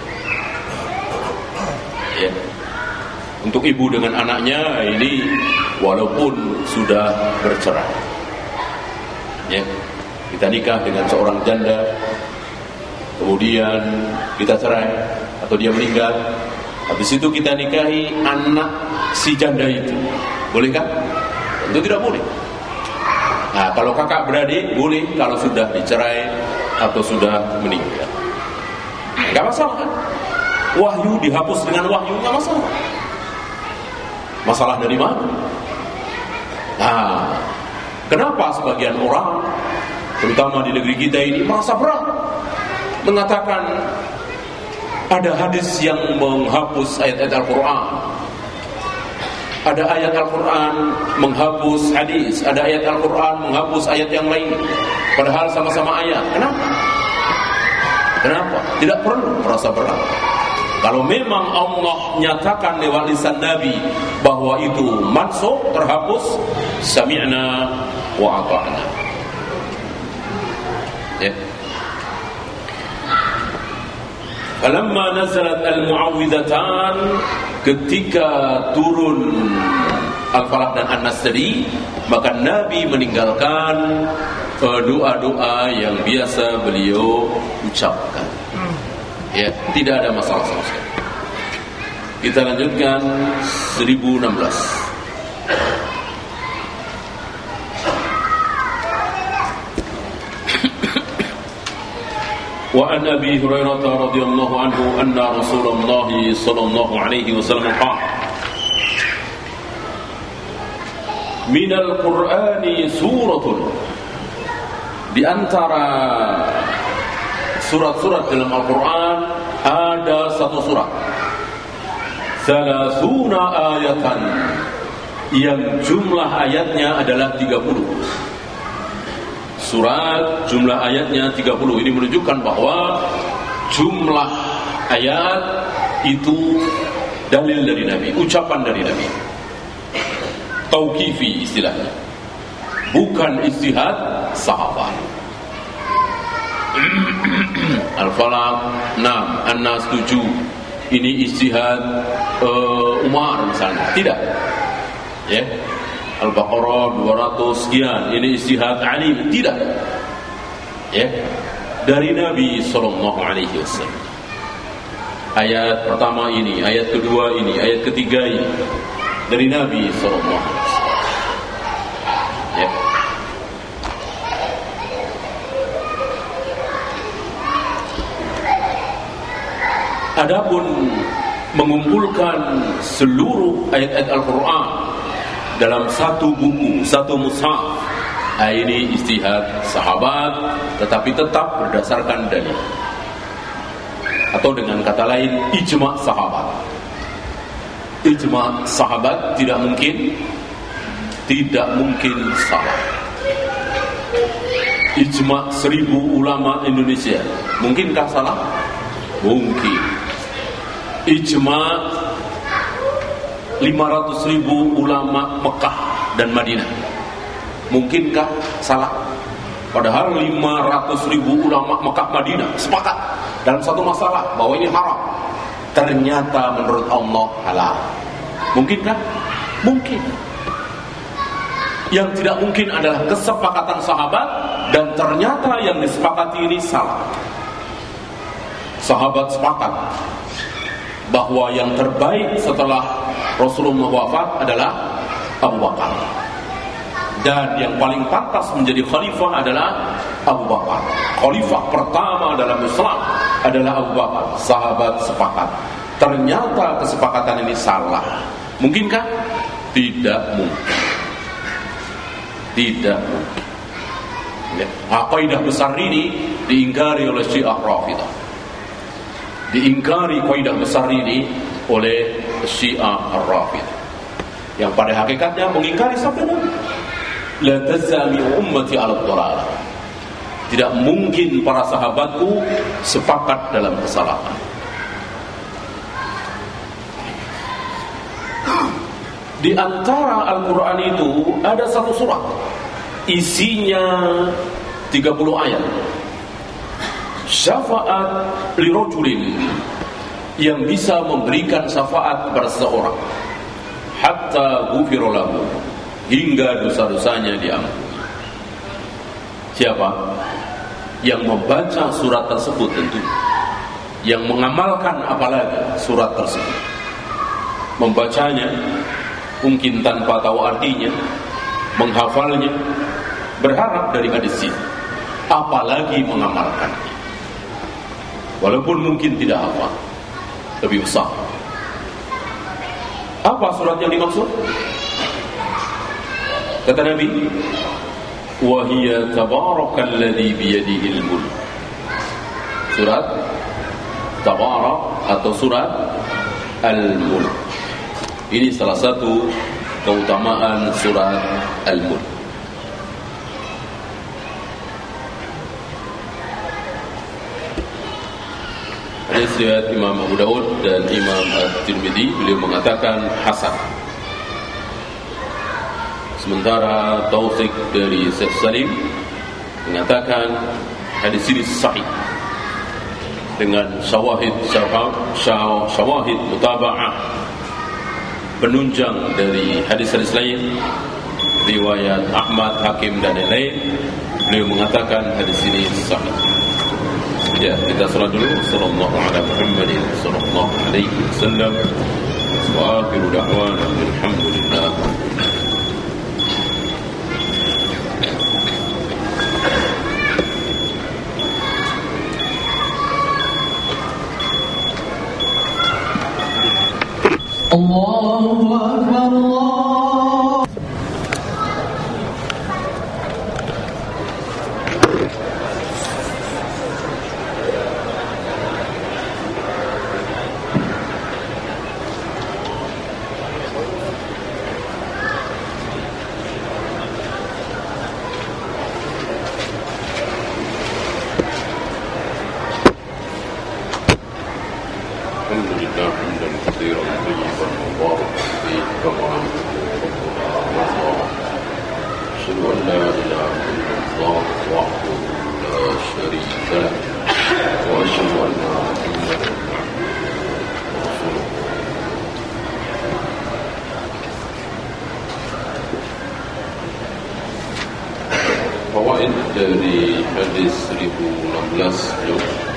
Ya. Untuk ibu dengan anaknya ini walaupun sudah bercerai, ya, kita nikah dengan seorang janda, kemudian kita cerai atau dia meninggal, habis itu kita nikahi anak si janda itu, bolehkah? Tentu tidak boleh. Nah, kalau kakak beradik boleh kalau sudah dicerai atau sudah meninggal, nggak masalah kan? Wahyu dihapus dengan wahyu, nggak masalah. Masalah dari mana? Nah, kenapa sebagian orang, terutama di negeri kita ini, merasa berat mengatakan ada hadis yang menghapus ayat-ayat Al-Quran, ada ayat Al-Quran menghapus hadis, ada ayat Al-Quran menghapus ayat yang lain, padahal sama-sama ayat. Kenapa? Kenapa? Tidak perlu merasa berat. Kalau memang Allah nyatakan lewat lisan Nabi bahwa itu mansukh, terhapus, sami'na wa ata'na. Ya. Falamma nazalat al-mu'awwidhatan, ketika turun Al-Falaq dan An-Nas tadi, maka Nabi meninggalkan doa-doa yang biasa beliau ucapkan. Ya, tidak ada masalah sama sekali. Kita lanjutkan 1016. وعن أبي هريرة رضي الله عنه أن رسول الله صلى الله عليه وسلم قال من القرآن سورة di antara surat-surat dalam Al-Quran ada satu surat 30 ayatan yang jumlah ayatnya adalah 30. Surat jumlah ayatnya 30. Ini menunjukkan bahwa jumlah ayat itu dalil dari Nabi, ucapan dari Nabi, tauqifi istilahnya, bukan ijtihad sahabat. Al-Falaq 6, An-Nas 7, ini ijtihad Umar misalnya, tidak. Ya. Al-Baqarah 200 sekian, ini ijtihad Ali, tidak. Ya. Dari Nabi sallallahu alaihi wasallam. Ayat pertama ini, ayat kedua ini, ayat ketiga ini dari Nabi sallallahu alaihi wasallam. Ya. Adapun mengumpulkan seluruh ayat-ayat Al-Quran dalam satu buku, satu mushaf, ini ijtihad sahabat, tetapi tetap berdasarkan dalil, atau dengan kata lain ijma' sahabat. Ijma' sahabat tidak mungkin salah. Ijma' 1000 ulama Indonesia mungkinkah salah? Mungkin. Ijma' 500.000 ulama Mekah dan Madinah mungkinkah salah? Padahal 500.000 ulama Mekah Madinah sepakat dalam satu masalah bahwa ini haram, ternyata menurut Allah halal. Mungkinkah? Mungkin. Yang tidak mungkin adalah kesepakatan sahabat dan ternyata yang disepakati ini salah. Sahabat sepakat bahwa yang terbaik setelah Rasulullah wafat adalah Abu Bakar, dan yang paling pantas menjadi khalifah adalah Abu Bakar. Khalifah pertama dalam Islam adalah Abu Bakar. Sahabat sepakat. Ternyata kesepakatan ini salah. Mungkinkah? Tidak mungkin. Tidak mungkin. Ya. Kaidah besar ini diingkari oleh Syiah Rafidah. Diingkari kaidah besar ini oleh Syiah Rafidah, yang pada hakikatnya mengingkari sabda Nabi, la tazami ummati ala dhalalah. Tidak mungkin para sahabatku sepakat dalam kesalahan. Di antara Al-Quran itu ada satu surat, isinya 30 ayat. Syafaat lirajulin, yang bisa memberikan syafaat kepada seseorang, hatta ghufira lahu, hingga dosa-dosanya diampuni. Siapa? Yang membaca surat tersebut tentu. Yang mengamalkan apalagi surat tersebut. Membacanya mungkin tanpa tahu artinya, menghafalnya, berharap dari hadis ini, apalagi mengamalkannya. Walaupun mungkin tidak hafal, lebih besar. Apa surat yang dimaksud? Kata Nabi, wa hiya tabarakalladzi biyadihil mulk. Surat Tabarak atau surat Al-Mulk. Ini salah satu keutamaan surat Al-Mulk. Hadis riwayat Imam Abu Daud dan Imam At-Tirmidzi, beliau mengatakan hasan. Sementara Taufiq dari Syekh Salim mengatakan hadis ini sahih dengan syawahid mutaba'ah, penunjang dari hadis-hadis lain, riwayat Ahmad, Hakim dan lain-lain. Beliau mengatakan hadis ini sahih. Ya, kita salat dulu. Sallallahu ala Muhammadin sallallahu alaihi wasallam. Wa akhiru da'wana alhamdulillah. Allahu Akbar, Allah. Fawaid dari hadis 1016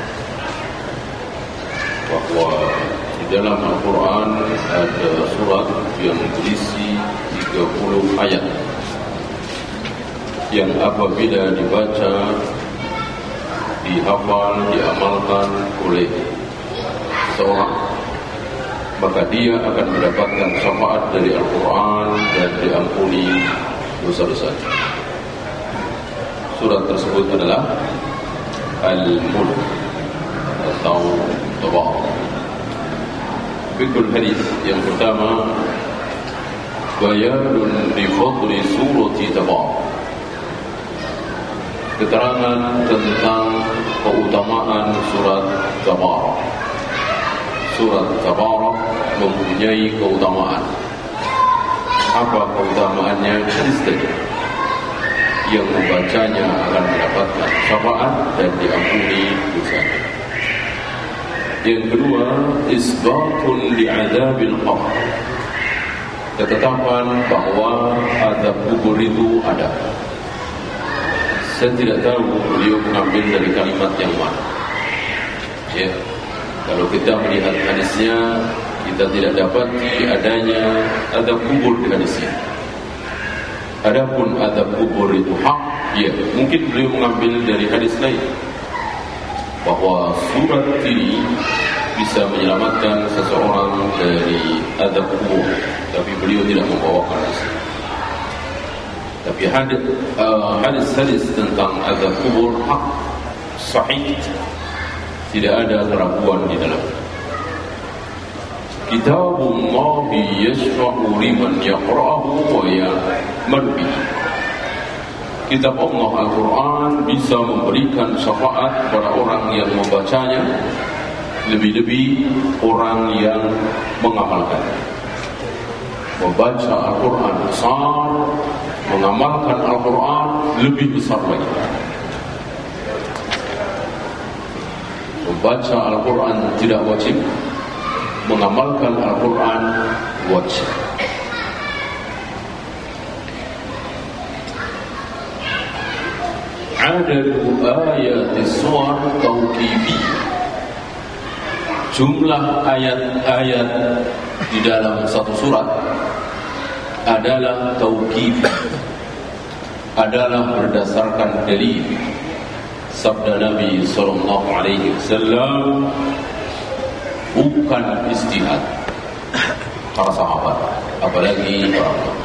bahwa di dalam Al-Quran ada surat yang berisi 30 ayat yang apabila dibaca, dihafal, diamalkan oleh seorang, maka dia akan mendapatkan syafaat dari Al-Quran dan diampuni dosa-dosa. Surat tersebut adalah Al-Mulk atau Tabarak. Fikul hadis yang pertama, bayanun li fadli surati Tabarak, keterangan tentang keutamaan surat Tabarak. Surat Tabarak mempunyai keutamaan. Apa keutamaannya? Hadis tadi, yang membacanya akan mendapatkan syafaat dan diampuni dosanya. Yang kedua, isbatun li'adzabil qabr, ketetapan bahwa azab kubur itu ada. Saya tidak tahu beliau mengambil dari kalimat yang mana. Ya, kalau kita melihat hadisnya, kita tidak dapati adanya azab kubur di hadisnya. Adapun azab kubur itu hak, ya, mungkin beliau mengambil dari hadis lain bahwa surat ini bisa menyelamatkan seseorang dari azab kubur, tapi beliau tidak membawakan hadis. Tapi hadis-hadis tentang azab kubur hak, sahih, tidak ada keraguan di dalamnya. Kitabullah yashfa'u liman yaqra'ahu wa ya'malu bihi. Kitab Allah Al-Quran bisa memberikan syafaat kepada orang yang membacanya, lebih-lebih orang yang mengamalkan. Membaca Al-Quran besar, mengamalkan Al-Quran lebih besar lagi. Membaca Al-Quran tidak wajib, mengamalkan Al-Quran wajib. Adadu ayat suar tauqifiyah, jumlah ayat-ayat di dalam satu surat adalah tauqifiyah, adalah berdasarkan dalil sabda Nabi sallallahu alaihi wasallam, bukan ijtihad para sahabat, apalagi para ulama.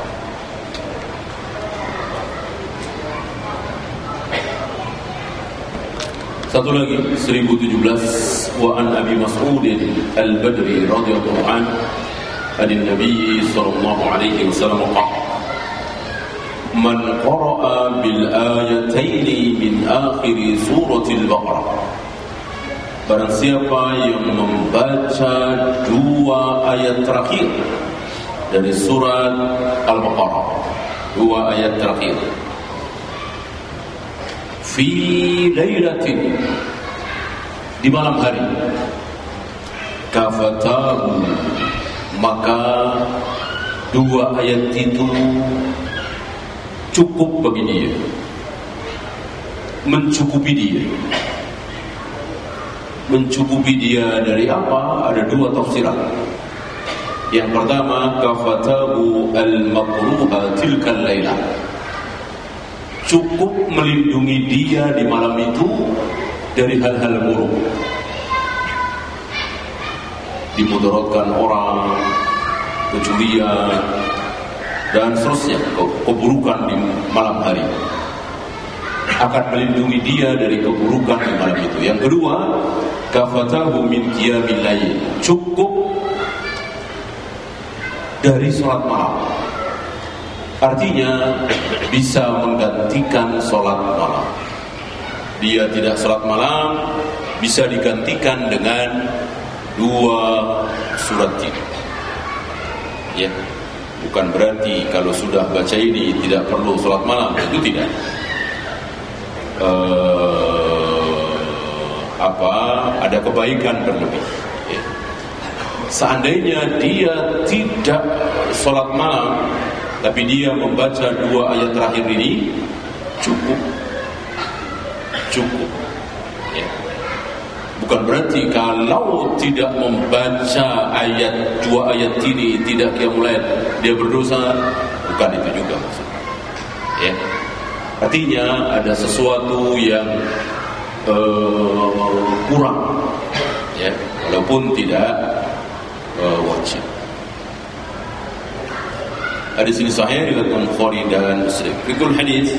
Satu lagi 1017, wa an Abi Mas'ud al-Badri radhiyallahu anhu an Nabi sallallahu alaihi wasallam qala, man qara'a bil ayatayn min akhir surati al-Baqarah, barang siapa yang membaca dua ayat terakhir dari surat Al-Baqarah, dua ayat terakhir, fi lailatin, di malam hari, kafatahu, maka dua ayat itu cukup bagi dia, mencukupi dia. Mencukupi dia dari apa? Ada dua tafsiran. Yang pertama, kafatahu al-makruha tilkal lailah, cukup melindungi dia di malam itu dari hal-hal buruk, dimudaratkan orang, kecurian, dan seterusnya, keburukan di malam hari. Akan melindungi dia dari keburukan di malam itu. Yang kedua, kafatahu min qiyamil lail, cukup dari sholat malam. Artinya bisa menggantikan sholat malam. Dia tidak sholat malam, bisa digantikan dengan 2 surat tidur. Ya, bukan berarti kalau sudah baca ini tidak perlu sholat malam, itu tidak. Ada kebaikan berlebih. Ya. Seandainya dia tidak sholat malam, tapi dia membaca 2 ayat terakhir ini, cukup. Ya. Bukan berarti kalau tidak membaca 2 ayat ini tidak qiyamul dia berdosa, bukan itu juga maksudnya. Ya. Artinya ada sesuatu yang kurang, ya, walaupun tidak wajib. Hadis ini sahih riwayat Bukhari dan Muslim. Fikul hadis,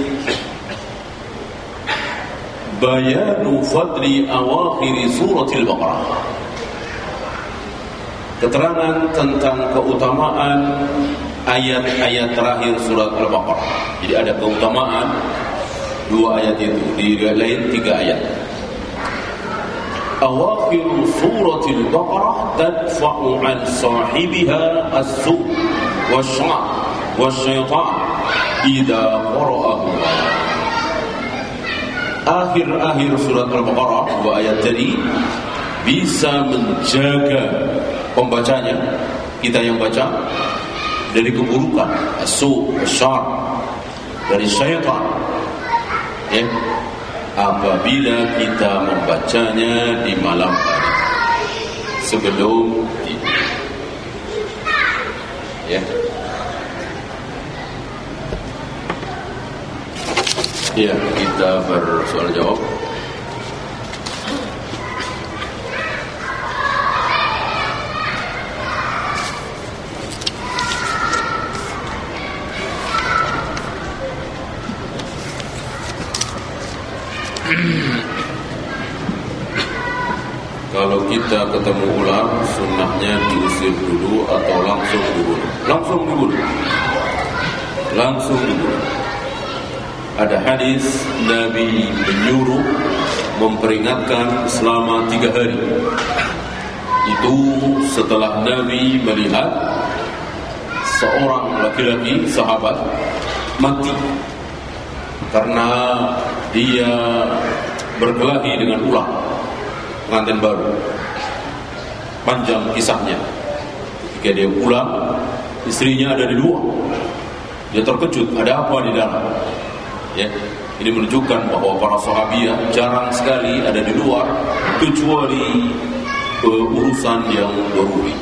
bayanu fadli awakhir suratil Baqarah. Keterangan tentang keutamaan ayat-ayat terakhir surat Al-Baqarah. Jadi ada keutamaan 2 ayat itu, di riwayat lain 3 ayat. Awakhir suratil Baqarah tadfa'u an sahibiha as-su' wasyar wasyaitan idza qara'ahu. Akhir-akhir surat Al-Baqarah 2 ayat tadi bisa menjaga pembacanya, kita yang baca, dari keburukan as-su' wasyar, dari syaitan. Ya, apabila kita membacanya di malam hari sebelum tidur. Ya. Ya, kita bersoal jawab. Kalau kita ketemu ular, sunnahnya diusir dulu atau langsung dibunuh? Langsung dibunuh. Ada hadis Nabi menyuruh memperingatkan selama 3 hari. Itu setelah Nabi melihat seorang laki-laki sahabat mati karena dia berkelahi dengan ular. Pengantin baru, panjang kisahnya. Ketika dia pulang, istrinya ada di luar. Dia terkejut, ada apa di dalam? Ya, ini menunjukkan bahwa para sahabiah jarang sekali ada di luar kecuali urusan yang daruri.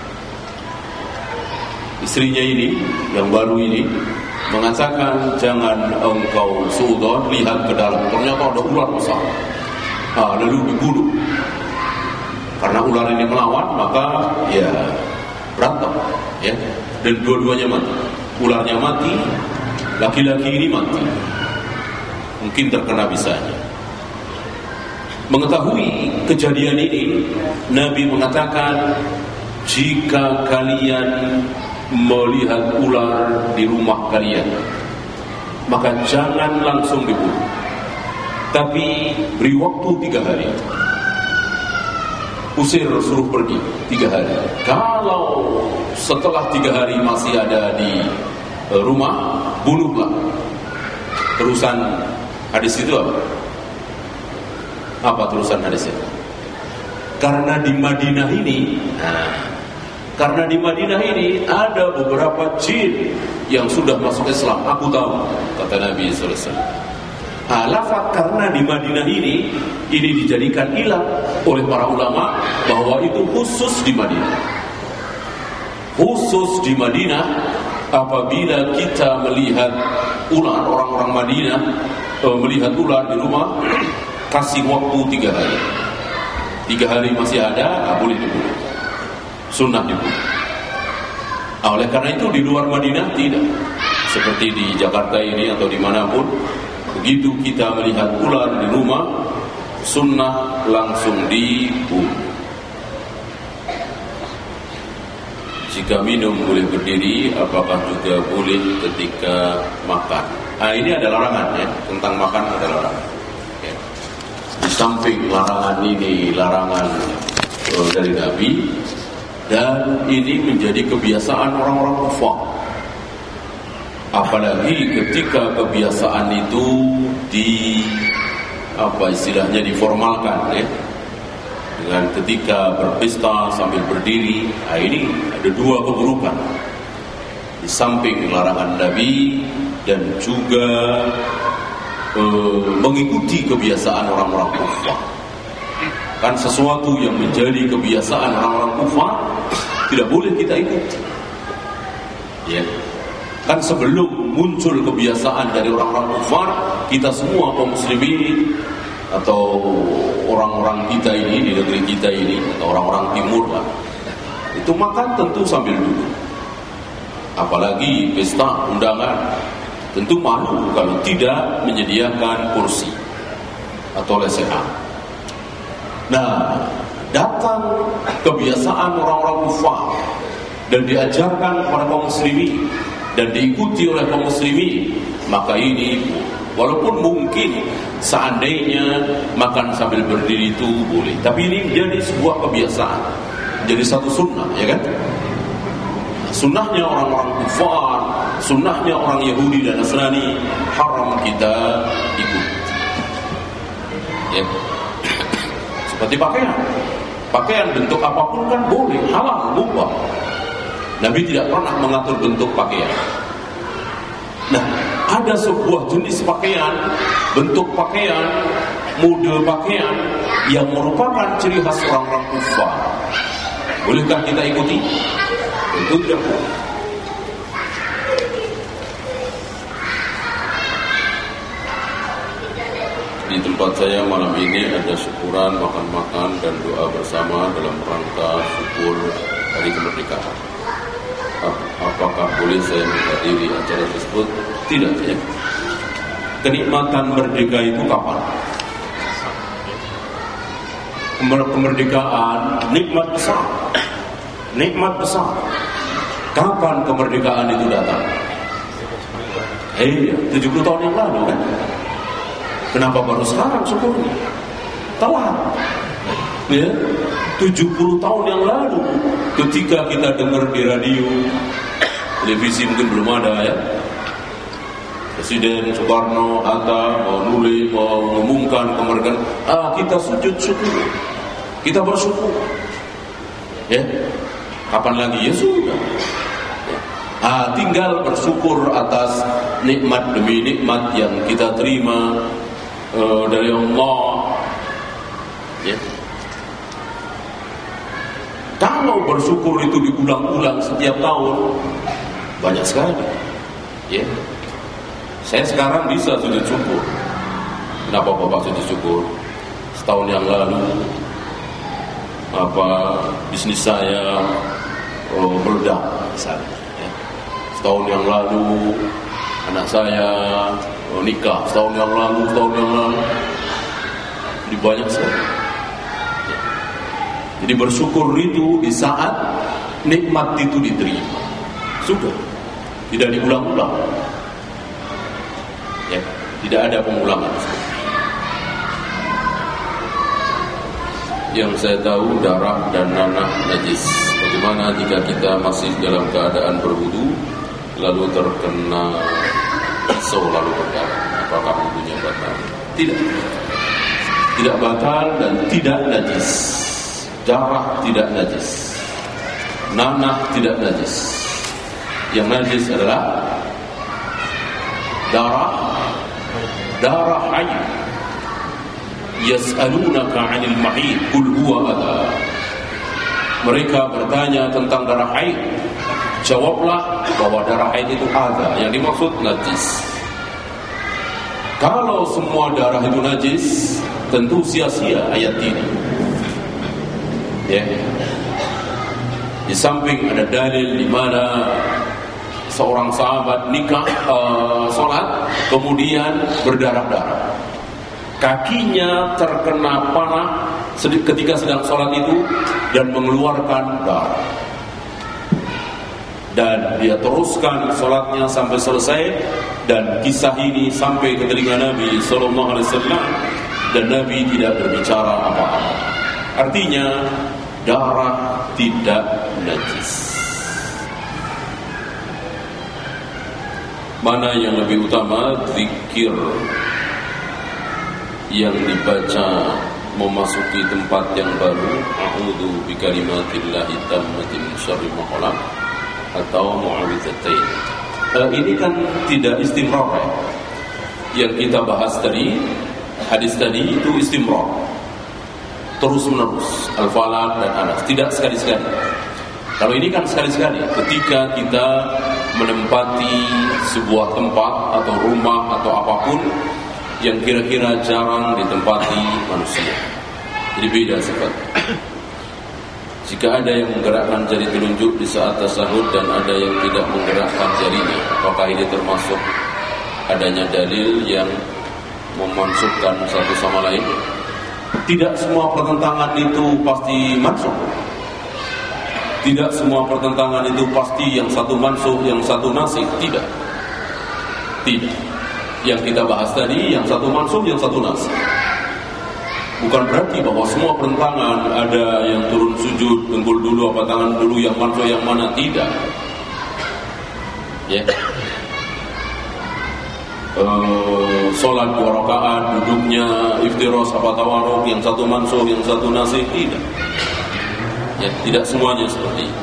Istrinya ini, yang baru ini, mengatakan jangan engkau suudzon, lihat ke dalam. Ternyata ada ular besar. Lalu dibunuh. Karena ular ini melawan, maka ya berantem, ya. Dan dua-duanya mati. Ularnya mati, laki-laki ini mati. Mungkin terkena bisanya. Mengetahui kejadian ini, Nabi mengatakan, jika kalian melihat ular di rumah kalian, maka jangan langsung dibunuh, tapi beri waktu 3 hari. Usir, suruh pergi 3 hari. Kalau setelah 3 hari masih ada di rumah, bunuhlah. Terusan hadis itu apa? Apa terusan hadisnya? Karena di Madinah ini ada beberapa jin yang sudah masuk Islam. Aku tahu, kata Nabi sallallahu alaihi wasallam. Lafaz karena di Madinah ini dijadikan ilah oleh para ulama bahwa itu khusus di Madinah. Khusus di Madinah, apabila kita melihat ular, orang-orang Madinah melihat ular di rumah, kasih waktu 3 hari. 3 hari masih ada, boleh dibunuh. Sunnah dibunuh. Oleh karena itu di luar Madinah tidak. Seperti di Jakarta ini atau dimanapun, begitu kita melihat ular di rumah, sunnah langsung dibunuh. Jika minum boleh berdiri, apakah juga boleh ketika makan? Ini ada larangan ya, tentang makan ada larangan. Ya. Di samping larangan ini, larangan dari Nabi, dan ini menjadi kebiasaan orang-orang kufar. Apalagi ketika kebiasaan itu diformalkan ya. Dengan ketika berpesta sambil berdiri, ini ada dua keburukan. Di samping larangan Nabi dan juga mengikuti kebiasaan orang-orang kufar. Kan sesuatu yang menjadi kebiasaan orang-orang kufar tidak boleh kita ikuti. Ya. Kan sebelum muncul kebiasaan dari orang-orang kufar, kita semua kaum muslimin atau orang-orang kita ini di negeri kita ini atau orang-orang timur lah, itu makan tentu sambil duduk. Apalagi pesta undangan, tentu malu kalau tidak menyediakan kursi atau lesehan. Nah, datang kebiasaan orang-orang kufar dan diajarkan kepada kaum muslimin dan diikuti oleh kaum muslimin, maka ini walaupun mungkin seandainya makan sambil berdiri itu boleh, tapi ini menjadi sebuah kebiasaan, jadi satu sunnah, ya kan? Sunnahnya orang-orang kufar, sunnahnya orang Yahudi dan Nasrani haram kita ikut. Ya. Seperti pakaian bentuk apapun kan boleh, halal, mubah. Nabi tidak pernah mengatur bentuk pakaian. Nah, ada sebuah jenis pakaian, bentuk pakaian, mode pakaian yang merupakan ciri khas orang-orang kufar. Bolehkah kita ikuti? Tentu tidak boleh. Di tempat saya malam ini ada syukuran, makan-makan dan doa bersama dalam rangka syukur hari kemerdekaan. Apakah boleh saya menghadiri acara tersebut? Tidak ya. Kenikmatan merdeka itu kapan? Kemerdekaan nikmat besar. Nikmat besar. Kapan kemerdekaan itu datang? 70 tahun yang lalu kan? Kenapa baru sekarang syukurnya? Telat. Ya, 70 tahun yang lalu ketika kita dengar di radio, televisi mungkin belum ada ya, Presiden Soekarno, Hatta mau nulis, mau mengumumkan kemerdekaan, kita sujud syukur, kita bersyukur. Ya, kapan lagi? Ya sudah. Tinggal bersyukur atas nikmat demi nikmat yang kita terima dari Allah. Ya. Kalau bersyukur itu diulang-ulang setiap tahun, banyak sekali. Ya. Saya sekarang bisa sujud syukur. Kenapa Bapak sujud syukur? Setahun yang lalu, bisnis saya meledak, misalnya. Ya. Setahun yang lalu, anak saya nikah. Setahun yang lalu. Jadi banyak sekali. Jadi bersyukur itu di saat nikmat itu diterima. Sudah. Tidak diulang-ulang. Ya, tidak ada pengulangan. Yang saya tahu darah dan nanah najis. Bagaimana jika kita masih dalam keadaan berwudu lalu terkena pisau lalu berdarah? Apakah wudunya batal? Tidak. Tidak batal dan tidak najis. Darah tidak najis, nanah tidak najis. Yang najis adalah darah haid. Yas'alunaka 'anil mahid qul huwa adha. Mereka bertanya tentang darah haid. Jawablah bahwa darah haid itu adha, yang dimaksud najis. Kalau semua darah itu najis, tentu sia-sia ayat ini. Ya. Di samping ada dalil di mana seorang sahabat sholat kemudian berdarah-darah, kakinya terkena panah ketika sedang sholat itu dan mengeluarkan darah, dan dia teruskan sholatnya sampai selesai, dan kisah ini sampai ke telinga Nabi SAW dan Nabi tidak berbicara apa-apa. Artinya darah tidak najis. Mana yang lebih utama, zikir yang dibaca memasuki tempat yang baru, a'udzu bikalimatillahi tammati min syarri ma khalaq, atau mu'awwidzatain. Ini kan tidak istimrar ya. Yang kita bahas tadi, hadis tadi itu istimrar, terus menerus, Al-Falaq dan Anas, tidak sekali-sekali. Kalau ini kan sekali-sekali, ketika kita menempati sebuah tempat atau rumah atau apapun yang kira-kira jarang ditempati manusia, jadi beda sifat. Jika ada yang menggerakkan jari telunjuk di saat tasyahud dan ada yang tidak menggerakkan jarinya, apakah ini termasuk adanya dalil yang memansukkan satu sama lain? Tidak semua pertentangan itu pasti mansukh. Tidak semua pertentangan itu pasti yang satu mansukh, yang satu nasikh. Tidak. Yang kita bahas tadi, yang satu mansukh, yang satu nasikh. Bukan berarti bahwa semua pertentangan ada yang turun sujud, dengkul dulu, apa tangan dulu, yang mansukh, yang mana. Tidak. Ya. Sholat 2 rakaat, duduknya iftirosh apa tawarruk, yang satu mansukh, yang satu nasikh. Tidak. Ya, tidak semuanya seperti itu.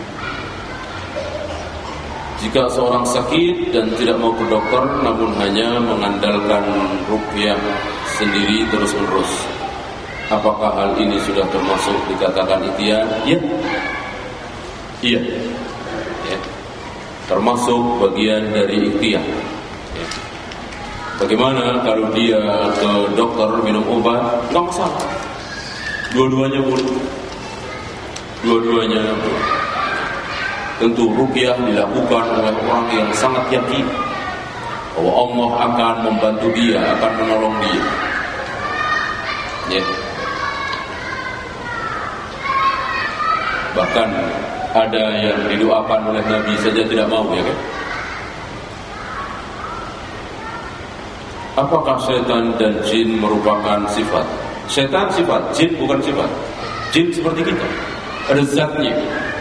Jika seorang sakit dan tidak mau ke dokter, namun hanya mengandalkan ruqyah sendiri terus-menerus, apakah hal ini sudah termasuk dikatakan ikhtiar? Ya. Iya. Ya. Termasuk bagian dari ikhtiar. Ya. Bagaimana kalau dia ke dokter minum obat? Enggak masalah. Dua-duanya boleh. Dua-duanya tentu ruqyah dilakukan oleh orang yang sangat yakin bahwa Allah akan membantu dia, akan menolong dia. Ya. Bahkan ada yang didoakan oleh Nabi saja tidak mau, ya kan? Apakah setan dan jin merupakan sifat? Setan sifat, jin bukan sifat. Jin seperti kita, ada zatnya,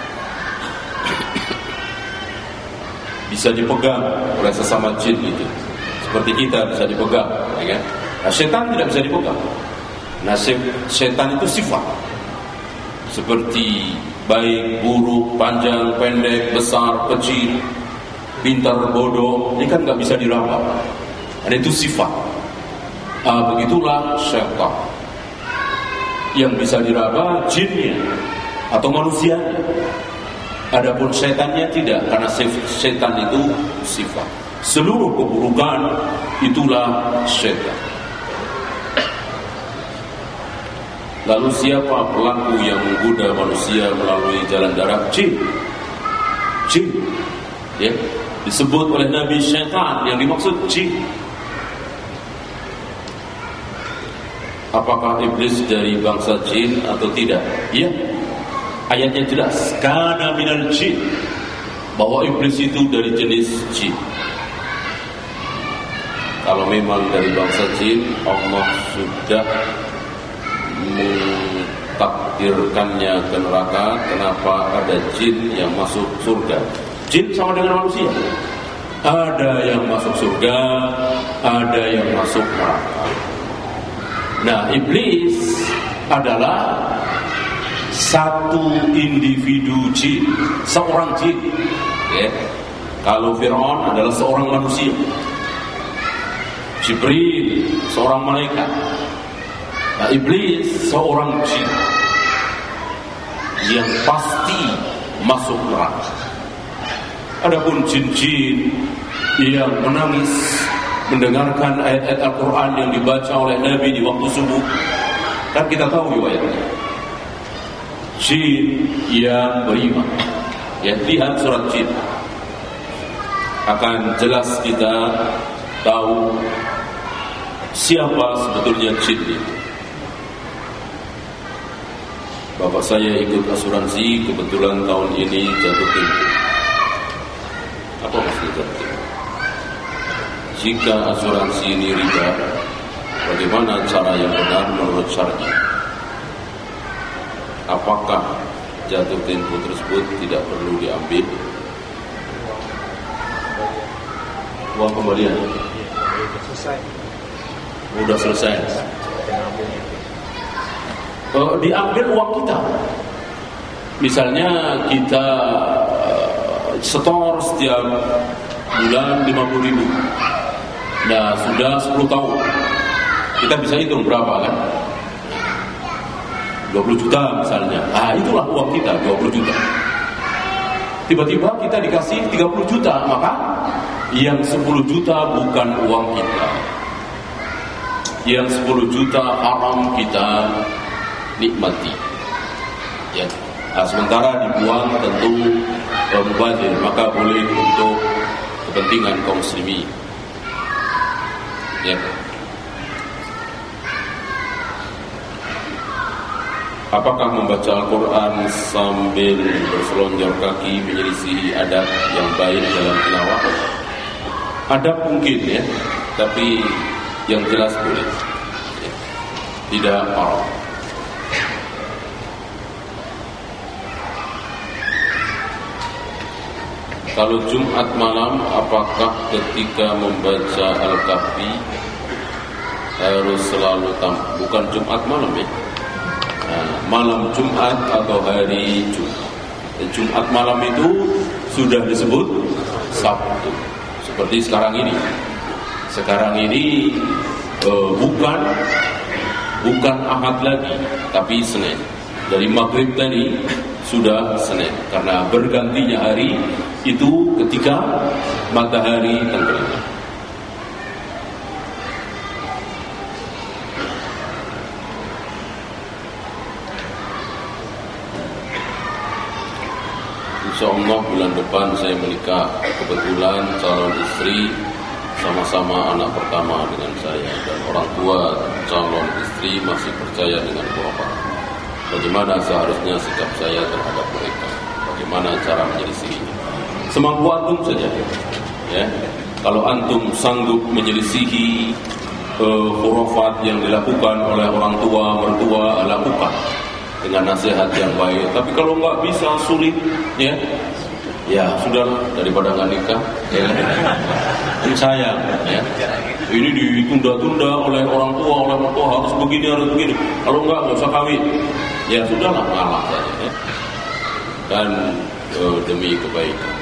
bisa dipegang oleh sesama jin itu, seperti kita bisa dipegang, ya kan? Nah, setan tidak bisa dipegang. Nah, setan itu sifat, seperti baik, buruk, panjang, pendek, besar, kecil, pintar, bodoh, ini kan nggak bisa diraba. Ada itu sifat. Begitulah setan. Yang bisa diraba jinnya atau manusianya. Adapun setannya tidak, karena setan itu sifat. Seluruh keburukan itulah setan. Lalu siapa pelaku yang menggoda manusia melalui jalan darat? Jin. Jin. Ya, disebut oleh Nabi setan, yang dimaksud jin. Apakah iblis dari bangsa jin atau tidak? Ya. Ayatnya jelas, kana minal jin, bahwa iblis itu dari jenis jin. Kalau memang dari bangsa jin, Allah sudah mentakdirkannya ke neraka. Kenapa ada jin yang masuk surga? Jin sama dengan manusia. Ada yang masuk surga, ada yang masuk neraka. Nah, iblis adalah satu individu jin, seorang jin. Ya. Kalau Fir'aun adalah seorang manusia, Jibril seorang malaikat. Nah, iblis seorang jin yang pasti masuk neraka. Adapun jin-jin yang menangis mendengarkan ayat-ayat Al-Quran yang dibaca oleh Nabi di waktu subuh, kan kita tahu riwayatnya. jin yang beriman. Ya, lihat surat jin. Akan jelas kita tahu siapa sebetulnya jin itu. Bapak saya ikut asuransi, kebetulan tahun ini jatuh tempo. Apa maksudnya jatuh tempo? Jika asuransi ini riba, bagaimana cara yang benar menurut syariat? Apakah jatuh tempo tersebut tidak perlu diambil uang kembalian? Sudah selesai. Diambil uang kita. Misalnya kita setor setiap bulan 50.000. Nah, sudah 10 tahun. Kita bisa hitung berapa kan? 20 juta misalnya. Ah, itulah uang kita, 20 juta. Tiba-tiba kita dikasih 30 juta, maka yang 10 juta bukan uang kita. Yang 10 juta haram kita nikmati. Ya. Nah, sementara dibuang tentu mubazir, maka boleh untuk kepentingan kaum muslimin. Ya. Apakah membaca Al-Quran sambil berselonjor kaki menyelisihi adab yang baik dalam tilawah? Adab mungkin ya, tapi yang jelas boleh. Ya. Tidak haram. Kalau Jumat malam, apakah ketika membaca Al-Kahfi harus selalu bukan Jumat malam ya? Nah, malam Jumat atau hari Jumat. Jumat malam itu sudah disebut Sabtu. Seperti sekarang ini. Sekarang ini bukan Ahad lagi, tapi Senin. Dari maghrib tadi sudah Senin, karena bergantinya hari itu ketika matahari tenggelam. Insyaallah bulan depan saya menikah. Kebetulan calon istri sama-sama anak pertama dengan saya, dan orang tua calon istri masih percaya dengan khurafat. Bagaimana seharusnya sikap saya terhadap mereka? Bagaimana cara menyelisihinya? Semampu antum saja. Ya, kalau antum sanggup menyelisihi khurafat yang dilakukan oleh orang tua mertua, lakukan dengan nasihat yang baik. Tapi kalau nggak bisa, sulit, ya sudah, daripada nggak nikah. Ya. Ini sayang. Ya. Ini ditunda-tunda oleh orang tua, harus begini, harus begini. Kalau nggak usah kawin. Ya sudahlah, ngalah saja. Ya. Dan demi kebaikan.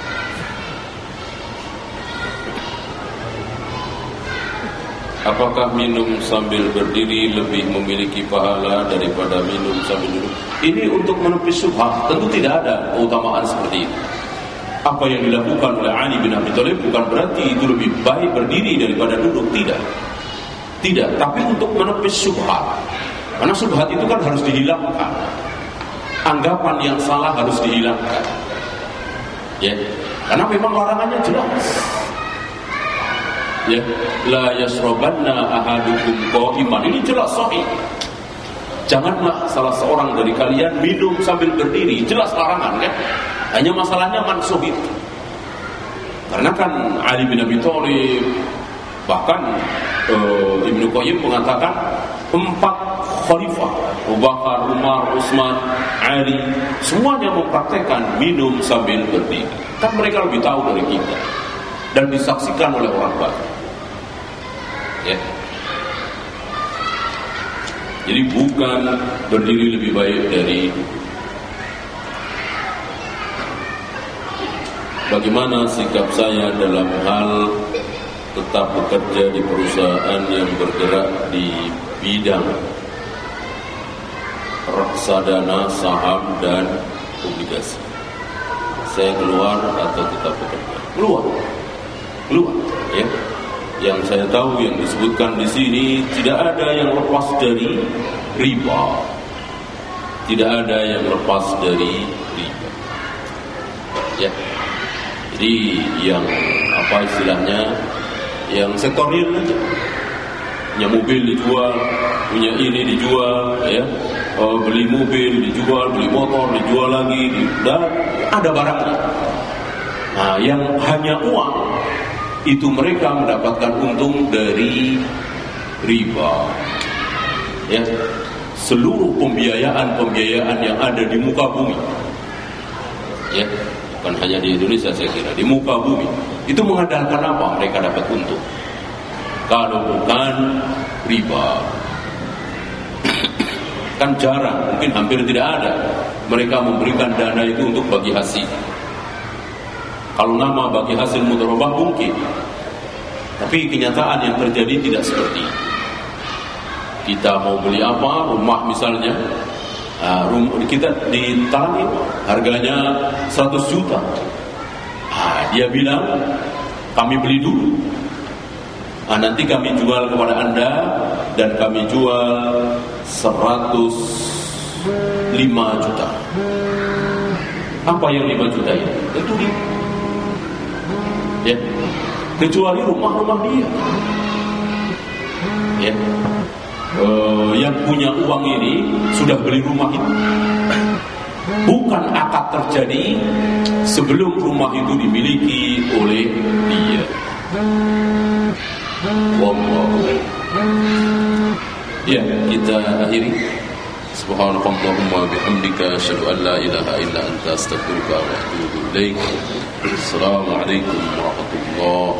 Apakah minum sambil berdiri lebih memiliki pahala daripada minum sambil duduk? Ini untuk menepis syubhat. Tentu tidak ada keutamaan seperti itu. Apa yang dilakukan oleh Ali bin Abi Thalib bukan berarti itu lebih baik berdiri daripada duduk. Tidak. Tapi untuk menepis syubhat. Karena syubhat itu kan harus dihilangkan. Anggapan yang salah harus dihilangkan. Ya. Karena memang larangannya jelas. Ya, la yasrobanna ahadukum qa'iman. Ini jelas sahih. Janganlah salah seorang dari kalian minum sambil berdiri. Jelas larangan kan? Hanya masalahnya mansuh itu. Karena kan Ali bin Abi Thalib, bahkan Ibnu Qayyim mengatakan 4 khalifah, Abu Bakar, Umar, Utsman, Ali, semuanya mempraktekkan minum sambil berdiri. Kan mereka lebih tahu dari kita. Dan disaksikan oleh orang banyak. Ya. Jadi bukan berdiri lebih baik dari. Bagaimana sikap saya dalam hal tetap bekerja di perusahaan yang bergerak di bidang reksadana, saham, dan obligasi? Saya keluar atau tetap bekerja? Keluar, ya. Yang saya tahu yang disebutkan di sini tidak ada yang lepas dari riba. tidak ada yang lepas dari riba. Ya. Jadi yang apa istilahnya, yang sektor real aja, punya mobil dijual, punya ini dijual, ya, beli mobil dijual, beli motor dijual lagi, dan ada barangnya. Nah, yang hanya uang itu mereka mendapatkan untung dari riba. Ya, seluruh pembiayaan yang ada di muka bumi, ya, bukan hanya di Indonesia, saya kira di muka bumi itu mengandalkan apa mereka dapat untung kalau bukan riba. Kan jarang, mungkin hampir tidak ada mereka memberikan dana itu untuk bagi hasil. Kalau nama bagi hasil mudharabah mungkin, tapi kenyataan yang terjadi tidak seperti itu. Kita mau beli apa, rumah misalnya, kita ditanya harganya 100 juta. Dia bilang kami beli dulu, nanti kami jual kepada Anda, dan kami jual 105 juta. Apa yang 5 juta ini? Itu dia. Ya. Kecuali rumah-rumah dia. Ya. Yang punya uang ini sudah beli rumah itu. Bukan akad terjadi sebelum rumah itu dimiliki oleh dia. Wallahu. Ya, kita akhiri. Subhanakallahumma bihamdika asyhadu an la ilaha illa anta astaghfiruka wa atubu ilaik. Assalamualaikum warahmatullahi